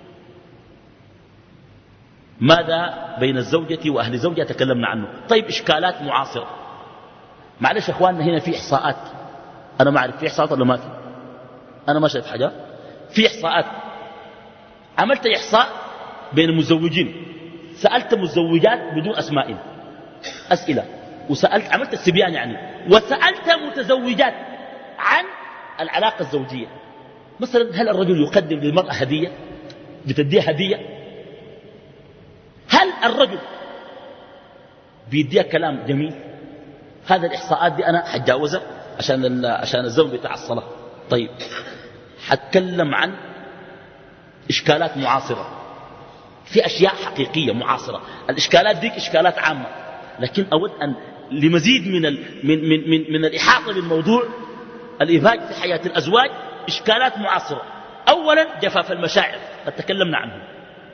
ماذا بين الزوجة وأهل زوجها تكلمنا عنه. طيب إشكالات معاصرة، معلش يا أخواننا هنا في إحصاءات، أنا ما أعرف في إحصاءات ولا ما في، أنا ما شايف حاجة، في إحصاءات. عملت إحصاء بين المزوجين، سألت مزوجات بدون أسماء أسئلة، وسألت عملت السبيان يعني، وسألت متزوجات عن العلاقة الزوجية. مثلا هل الرجل يقدم للمرأة هدية، بتديها هدية؟ هل الرجل بيديها كلام جميل؟ هذا الإحصاءات دي أنا حتجاوزها عشان عشان الزوج بتاع الصلاة. طيب حتكلم عن إشكالات معاصرة، في أشياء حقيقية معاصرة. الإشكالات دي إشكالات عامة، لكن أود أن لمزيد من ال من من من, من الإحاطة بالموضوع، الإبهاج في حياة الأزواج، إشكالات معاصرة. أولا جفاف المشاعر، قد تكلمنا عنه،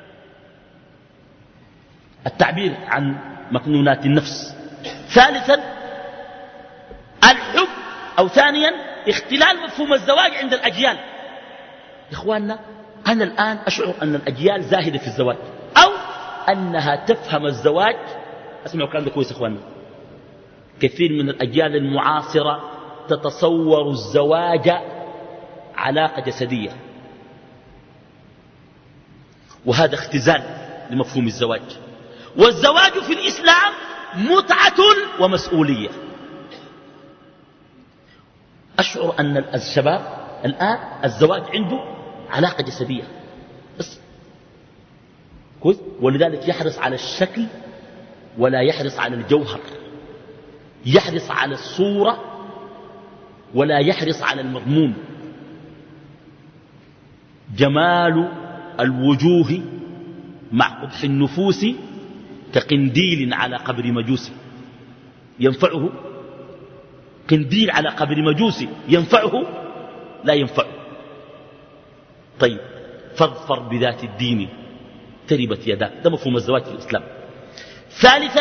التعبير عن مكنونات النفس. ثالثا الحب، أو ثانيا اختلال مفهوم الزواج عند الأجيال. يا إخواننا أنا الآن أشعر أن الأجيال زاهدة في الزواج، أو أنها تفهم الزواج. اسمعوا الكلام ده كويس يا إخواننا، كثير من الأجيال المعاصرة تتصور الزواج علاقة جسدية، وهذا اختزال لمفهوم الزواج. والزواج في الإسلام متعة ومسؤولية. أشعر أن الشباب الآن الزواج عنده علاقة جسدية بس، كويس، ولذلك يحرص على الشكل ولا يحرص على الجوهر، يحرص على الصورة ولا يحرص على المضمون. جمال الوجوه مع قبح النفوس كقنديل على قبر مجوس ينفعه، قنديل على قبر مجوس ينفعه لا ينفعه. طيب فاظفر بذات الدين تربت يداك، ده مفهوم الزواج في الإسلام. ثالثا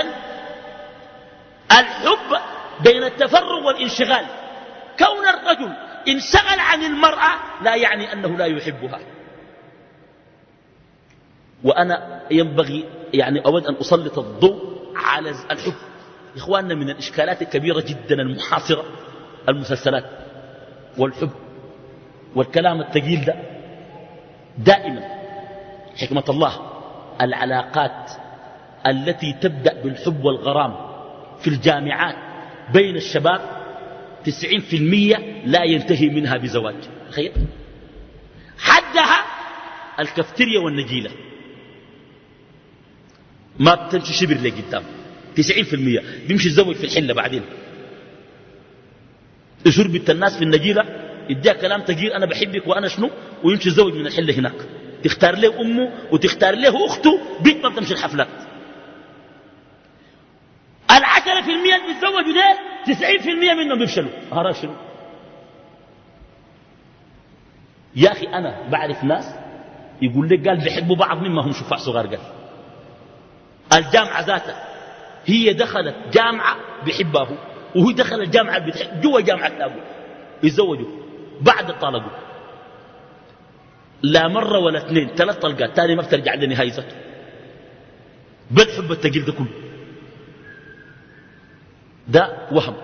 الحب بين التفرغ والانشغال. كون الرجل انشغل عن المرأة لا يعني أنه لا يحبها. وأنا ينبغي يعني أود أن أسلط الضوء على الحب. إخواننا من الإشكالات الكبيرة جدا المحاصرة المسلسلات والحب والكلام الثقيل ده. دائما حكمة الله العلاقات التي تبدأ بالحب والغرام في الجامعات بين الشباب تسعين في المية لا ينتهي منها بزواج. تخيل حدها الكفتيريا والنجيلة ما بتمشي شبر لقدام. تسعين في المية بيمشي الزوج في الحلة بعدين شربت الناس في النجيلة يديها كلام تقيل أنا بحبك وأنا شنو ويمشي الزوج من الحلة هناك تختار له أمه وتختار له أخته بيت ما بتمشي الحفلات. العشرة في المية اللي بيتزوجوا ده تسعين في المية منهم بيفشلوا. هذا شنو يا أخي؟ أنا بعرف ناس يقول لك قال بيحبوا بعض مما هم شفاع صغار. قال الجامعة ذاتها هي دخلت جامعة بيحبها وهي دخل الجامعة بتحب جوا جامعة أبوه يتزوجوا بعد الطلقوا لا مرة ولا اثنين ثلاث طلقات تاني ما بترجع لنهاية ذاته. بل حب التقيل ده كله ده وهم.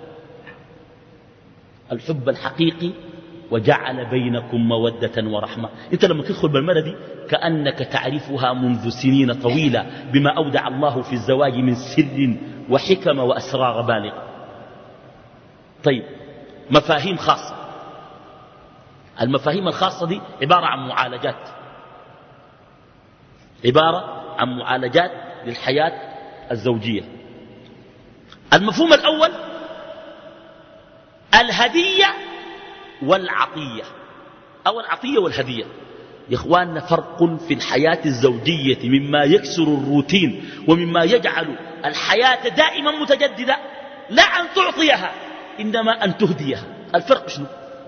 الحب الحقيقي وجعل بينكم مودة ورحمة. انت لما تدخل بالمرة دي كأنك تعرفها منذ سنين طويلة بما أودع الله في الزواج من سر وحكم وأسرار بالغة. طيب مفاهيم خاصة. المفاهيم الخاصة دي عبارة عن معالجات عبارة عن معالجات للحياة الزوجية. المفهوم الأول الهدية والعطية أو العطية والهدية. يا إخواننا فرق في الحياة الزوجية مما يكسر الروتين ومما يجعل الحياة دائما متجددة لا أن تعطيها إنما أن تهديها. الفرق شنو؟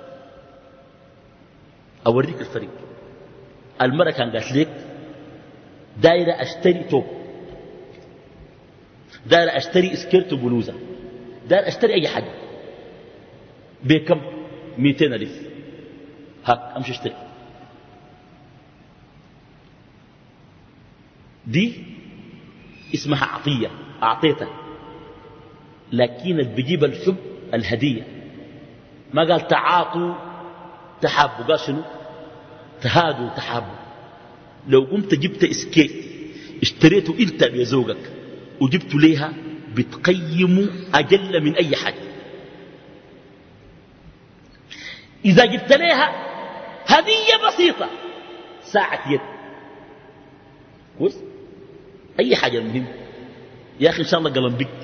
أوريك الفرق. المرأة كان قالت لك دايرة أشتري توب دايرة أشتري اسكيرت وبلوزة دايرة أشتري أي حاجة بكم مئتين ألف هاك أمشي اشتري. دي اسمها عطية أعطيتها. لكن بجيب الحب الهدية. ما قال تعاطوا تحابوا قال شنو تهادوا تحابوا. لو قمت جبت اسكيت اشتريته انت بزوجك وجبت ليها بتقيم أجل من أي حاجة. إذا جبت ليها هدية بسيطة ساعة يد كويس أي حاجة مهم يا أخي إن شاء الله قلم بك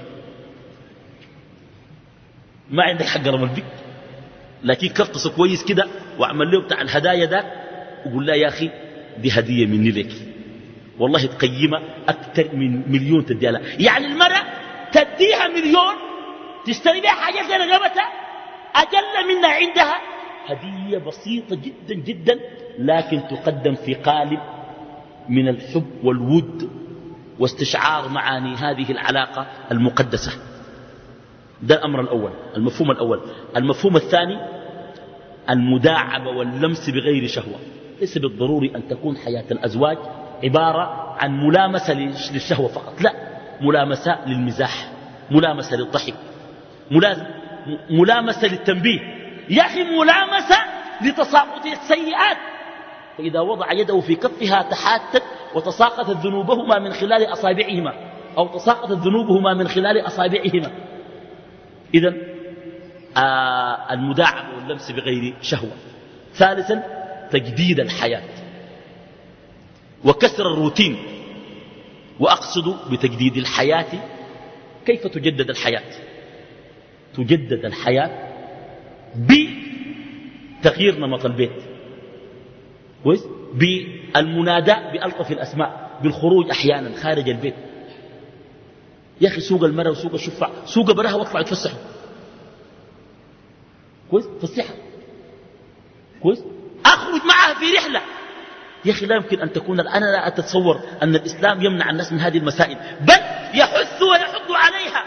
ما عندك حق قلم البك لكن كفتصه كويس كده واعمل له بتاع الهدايا ده وقول له يا أخي دي هدية مني لك والله تقيمها أكثر من مليون تديها لها. يعني المرأة تديها مليون تشتري بها حاجات زي رقبتها أجل منها عندها هدية بسيطة جدا جدا لكن تقدم في قالب من الحب والود واستشعار معاني هذه العلاقة المقدسة. ده الأمر الأول المفهوم الأول. المفهوم الثاني المداعبة واللمس بغير شهوة. ليس بالضروري أن تكون حياة الأزواج عبارة عن ملامسة للشهوة فقط لا ملامسة للمزاح ملامسة للضحك ملامسة للتنبيه يا أخي ملامسة لتساقط السيئات. فإذا وضع يده في كفها تحاتت وتساقطت ذنوبهما من خلال أصابعهما أو تساقطت ذنوبهما من خلال أصابعهما. إذن آه المداعبة واللمس بغير شهوة. ثالثا تجديد الحياة وكسر الروتين. وأقصد بتجديد الحياة كيف تجدد الحياة؟ تجدد الحياة بتغيير نمط البيت كويس بالمناداة بألطف الأسماء بالخروج أحيانا خارج البيت. يا أخي سوق المرأة وسوق الشفع سوق براها واطلعوا يتفسحوا كويس فسحها كويس أخرج معها في رحلة. يا أخي لا يمكن أن تكون أنا لا أتصور أن الإسلام يمنع الناس من هذه المسائل بل يحث ويحض عليها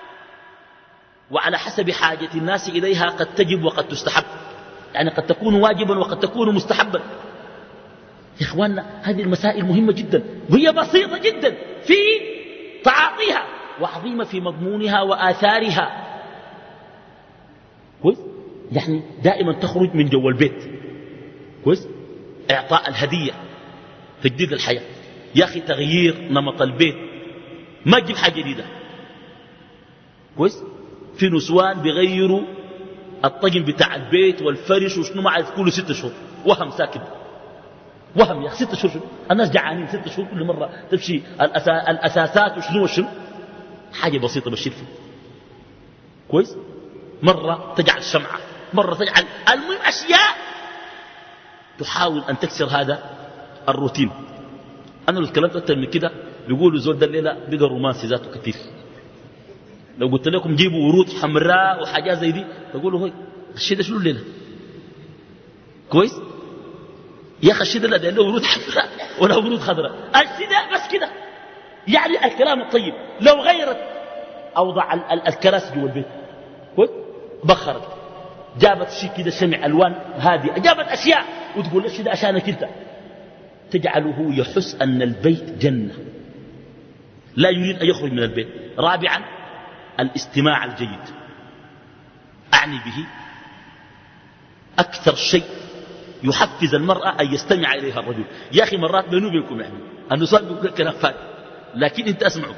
وعلى حسب حاجة الناس إليها قد تجب وقد تستحب. يعني قد تكون واجبا وقد تكون مستحبا. يا إخواننا هذه المسائل مهمة جدا وهي بسيطة جدا في تعاطيها وعظيمة في مضمونها وآثارها. كويس؟ يعني دائما تخرج من جو البيت. كويس؟ إعطاء الهدية، تجديد الحياة. يا أخي تغيير نمط البيت، ما تجيب حاجة جديدة. كويس؟ في نسوان بيغيروا الطجن بتاع البيت والفرش وشنو ما عارف كله ست شهور، وهم ساكن وهم يا أخي ست شهور. الناس جعانين ست شهور كل مرة تمشي الأسا... الأساسات وشنو وشنو. حاجة بسيطة بشير فيه. كويس؟ مرة تجعل شمعة، مرة تجعل، المهم أشياء تحاول أن تكسر هذا الروتين. أنا لو اتكلمت أكثر من كده بيقولوا زول ده الليلة بقى رومانسي ذاته كثير. لو قلت لكم جيبوا ورود حمراء وحاجات زي دي تقولوا هوي الشيء ده شنو الليلة. كويس؟ يا أخي الشيء ده لا ده له ورود حمراء ولا ورود خضراء، الشيء ده بس كده. يعني الكلام الطيب لو غيرت أوضع ال ال الكراسي جوا البيت، كويس؟ بخرت، جابت شيء كده شمع ألوان هذه، جابت أشياء وتقول الشيء ده عشانك أنت، تجعله يحس أن البيت جنة، لا يريد أن يخرج من البيت. رابعا الاستماع الجيد. أعني به أكثر شيء يحفز المرأة أن يستمع إليها الرجل. يا أخي مرات بينه وبينكم يعني النساء بيقول كلام فارغ لكن أنت أسمعه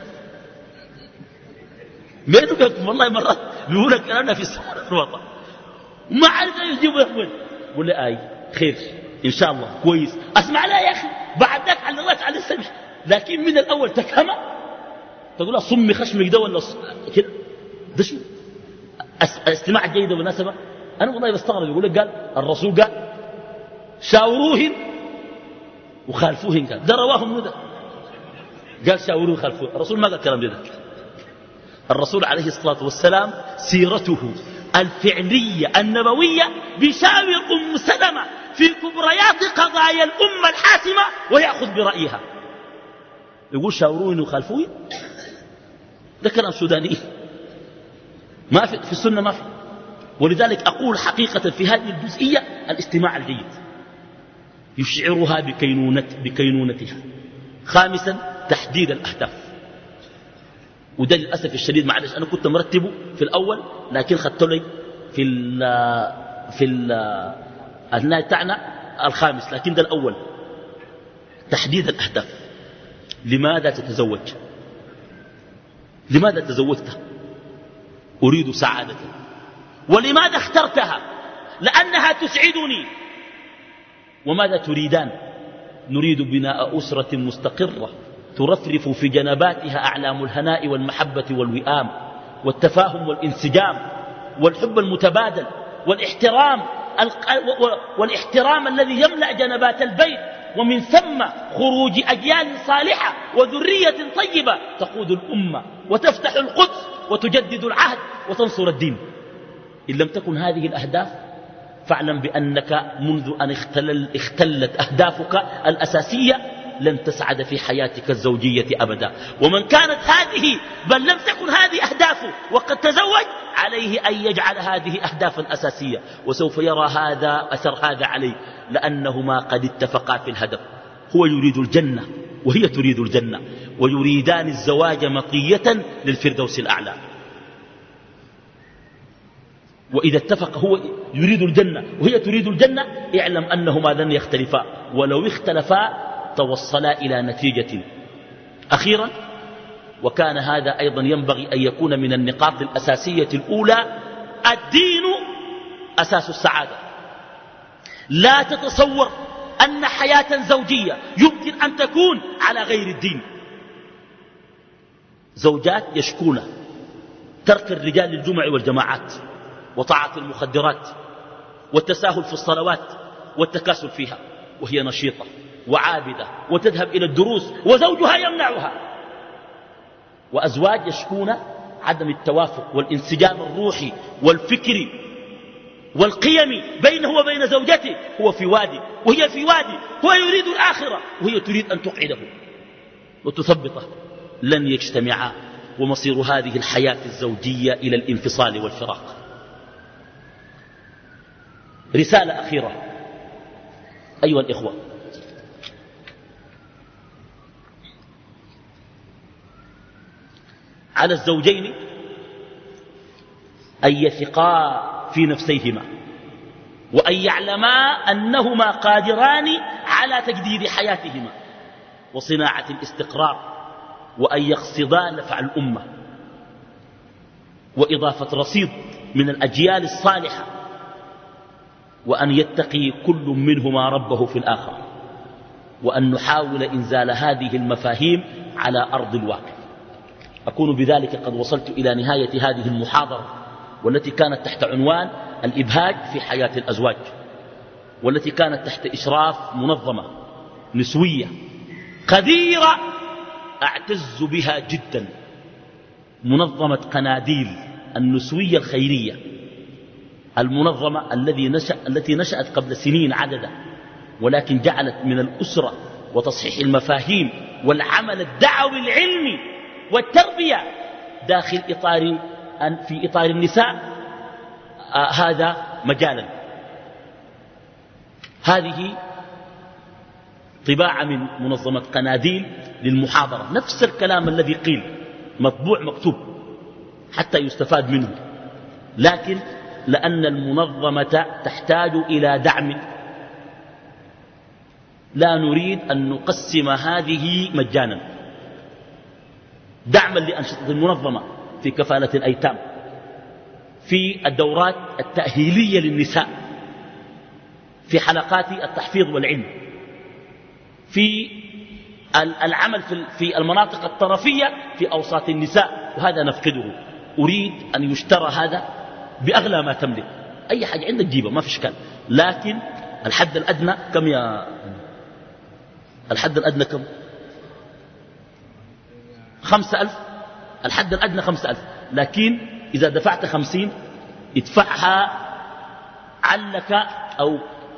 بينه وبينكم. والله مرات بيقول لك كلامنا في الوطن ما عارف يجيبوا لك وين. قول لي آي خير إن شاء الله كويس أسمع لا يا أخي بعد ذاك على الله على السمع. لكن من الأول تفهمه تقول له صمي خشمك ده ولا كده ده شو استماع جيدة مناسبة. أنا والله بستغرب يقول لك قال الرسول قال شاوروهن وخالفوهن، قال ده رواهم ندى قال شاوروه وخالفوه. الرسول ما قال كلام ده. الرسول عليه الصلاة والسلام سيرته الفعلية النبوية بيشاور أم سلمة في كبريات قضايا الأمة الحاسمة ويأخذ برأيها. يقول شاوروهن وخالفوهن، ده كلام سوداني ما في في السنة ما في. ولذلك أقول حقيقة في هذه الجزئية الاستماع الجيد يشعرها بكينونة بكينونتها. خامسا تحديد الأهداف. وده للأسف الشديد معلش أنا كنت مرتبه في الأول لكن خدت لي في ال في ال النهاية بتاعنا الخامس لكن ده الأول. تحديد الأهداف. لماذا تتزوج؟ لماذا تزوجت؟ أريد سعادة. ولماذا اخترتها؟ لأنها تسعدني. وماذا تريدان؟ نريد بناء أسرة مستقرة ترفرف في جنباتها أعلام الهناء والمحبة والوئام والتفاهم والانسجام والحب المتبادل والاحترام والاحترام الذي يملأ جنبات البيت، ومن ثم خروج أجيال صالحة وذرية طيبة تقود الأمة وتفتح القدس وتجدد العهد وتنصر الدين. إن لم تكن هذه الأهداف فاعلم بأنك منذ أن اختلل اختلت أهدافك الأساسية لن تسعد في حياتك الزوجية أبدا. ومن كانت هذه بل لم تكن هذه أهدافه وقد تزوج عليه أن يجعل هذه أهدافا أساسية، وسوف يرى هذا أثر هذا عليه لأنهما قد اتفقا في الهدف. هو يريد الجنة وهي تريد الجنة ويريدان الزواج مطية للفردوس الأعلى. وإذا اتفق هو يريد الجنة وهي تريد الجنة اعلم أنهما لن يختلفا، ولو اختلفا توصلا إلى نتيجة. أخيرا وكان هذا أيضا ينبغي أن يكون من النقاط الأساسية الأولى، الدين أساس السعادة. لا تتصور أن حياة زوجية يمكن أن تكون على غير الدين. زوجات يشكون ترك الرجال للجمع والجماعات وطاعة المخدرات والتساهل في الصلوات والتكاسل فيها، وهي نشيطة وعابدة وتذهب إلى الدروس وزوجها يمنعها. وأزواج يشكون عدم التوافق والانسجام الروحي والفكري والقيمي بينه وبين زوجته. هو في وادي وهي في وادي، هو يريد الآخرة وهي تريد أن تقعده وتثبطه. لن يجتمعا، ومصير هذه الحياة الزوجية إلى الانفصال والفراق. رسالة أخيرة أيها الإخوة، على الزوجين أن يثقا في نفسيهما، وأن يعلما أنهما قادران على تجديد حياتهما وصناعة الاستقرار، وأن يقصدا نفع الأمة وإضافة رصيد من الأجيال الصالحة، وأن يتقي كل منهما ربه في الآخر، وأن نحاول إنزال هذه المفاهيم على أرض الواقع. أكون بذلك قد وصلت إلى نهاية هذه المحاضرة، والتي كانت تحت عنوان الإبهاج في حياة الأزواج، والتي كانت تحت إشراف منظمة نسوية قديرة أعتز بها جدا، منظمة قناديل النسوية الخيرية، المنظمة الذي نشأ التي نشأت قبل سنين عددا، ولكن جعلت من الأسرة وتصحيح المفاهيم والعمل الدعوي العلمي والتربية داخل إطار في إطار النساء آه هذا مجالا. هذه طباعة من منظمة قناديل للمحاضرة، نفس الكلام الذي قيل مطبوع مكتوب حتى يستفاد منه، لكن لأن المنظمة تحتاج إلى دعم لا نريد أن نقسم هذه مجانا، دعما لأنشطة المنظمة في كفالة الأيتام، في الدورات التأهيلية للنساء، في حلقات التحفيظ والعلم، في العمل في المناطق الطرفية في أوساط النساء، وهذا نفقده. أريد أن يشترى هذا بأغلى ما تملك، أي حاجة عندك جيبه ما في إشكال، لكن الحد الأدنى كم يا الحد الأدنى كم؟ خمسة ألف. الحد الأدنى خمسة ألف، لكن إذا دفعت خمسين ادفعها علك أو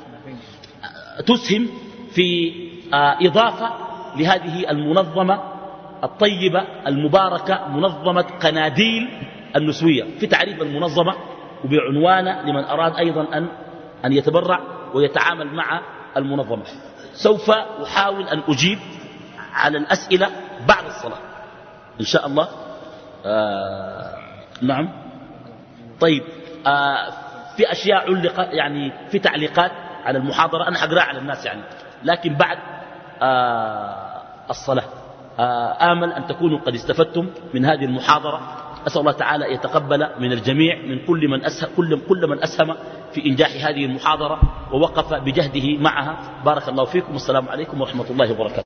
تسهم في إضافة لهذه المنظمة الطيبة المباركة، منظمة قناديل النسوية، في تعريف المنظمة وبعنوان لمن أراد أيضا أن أن يتبرع ويتعامل مع المنظمة. سوف أحاول أن أجيب على الأسئلة بعد الصلاة إن شاء الله. آه نعم. طيب، آه في أشياء علقة يعني في تعليقات على المحاضرة أنا حقرأ على الناس يعني، لكن بعد آه الصلاة. آه آمل أن تكونوا قد استفدتم من هذه المحاضرة. أسأل الله تعالى يتقبل من الجميع، من كل من أسهم, كل, كل من أسهم في إنجاح هذه المحاضرة ووقف بجهده معها. بارك الله فيكم، والسلام عليكم ورحمة الله وبركاته.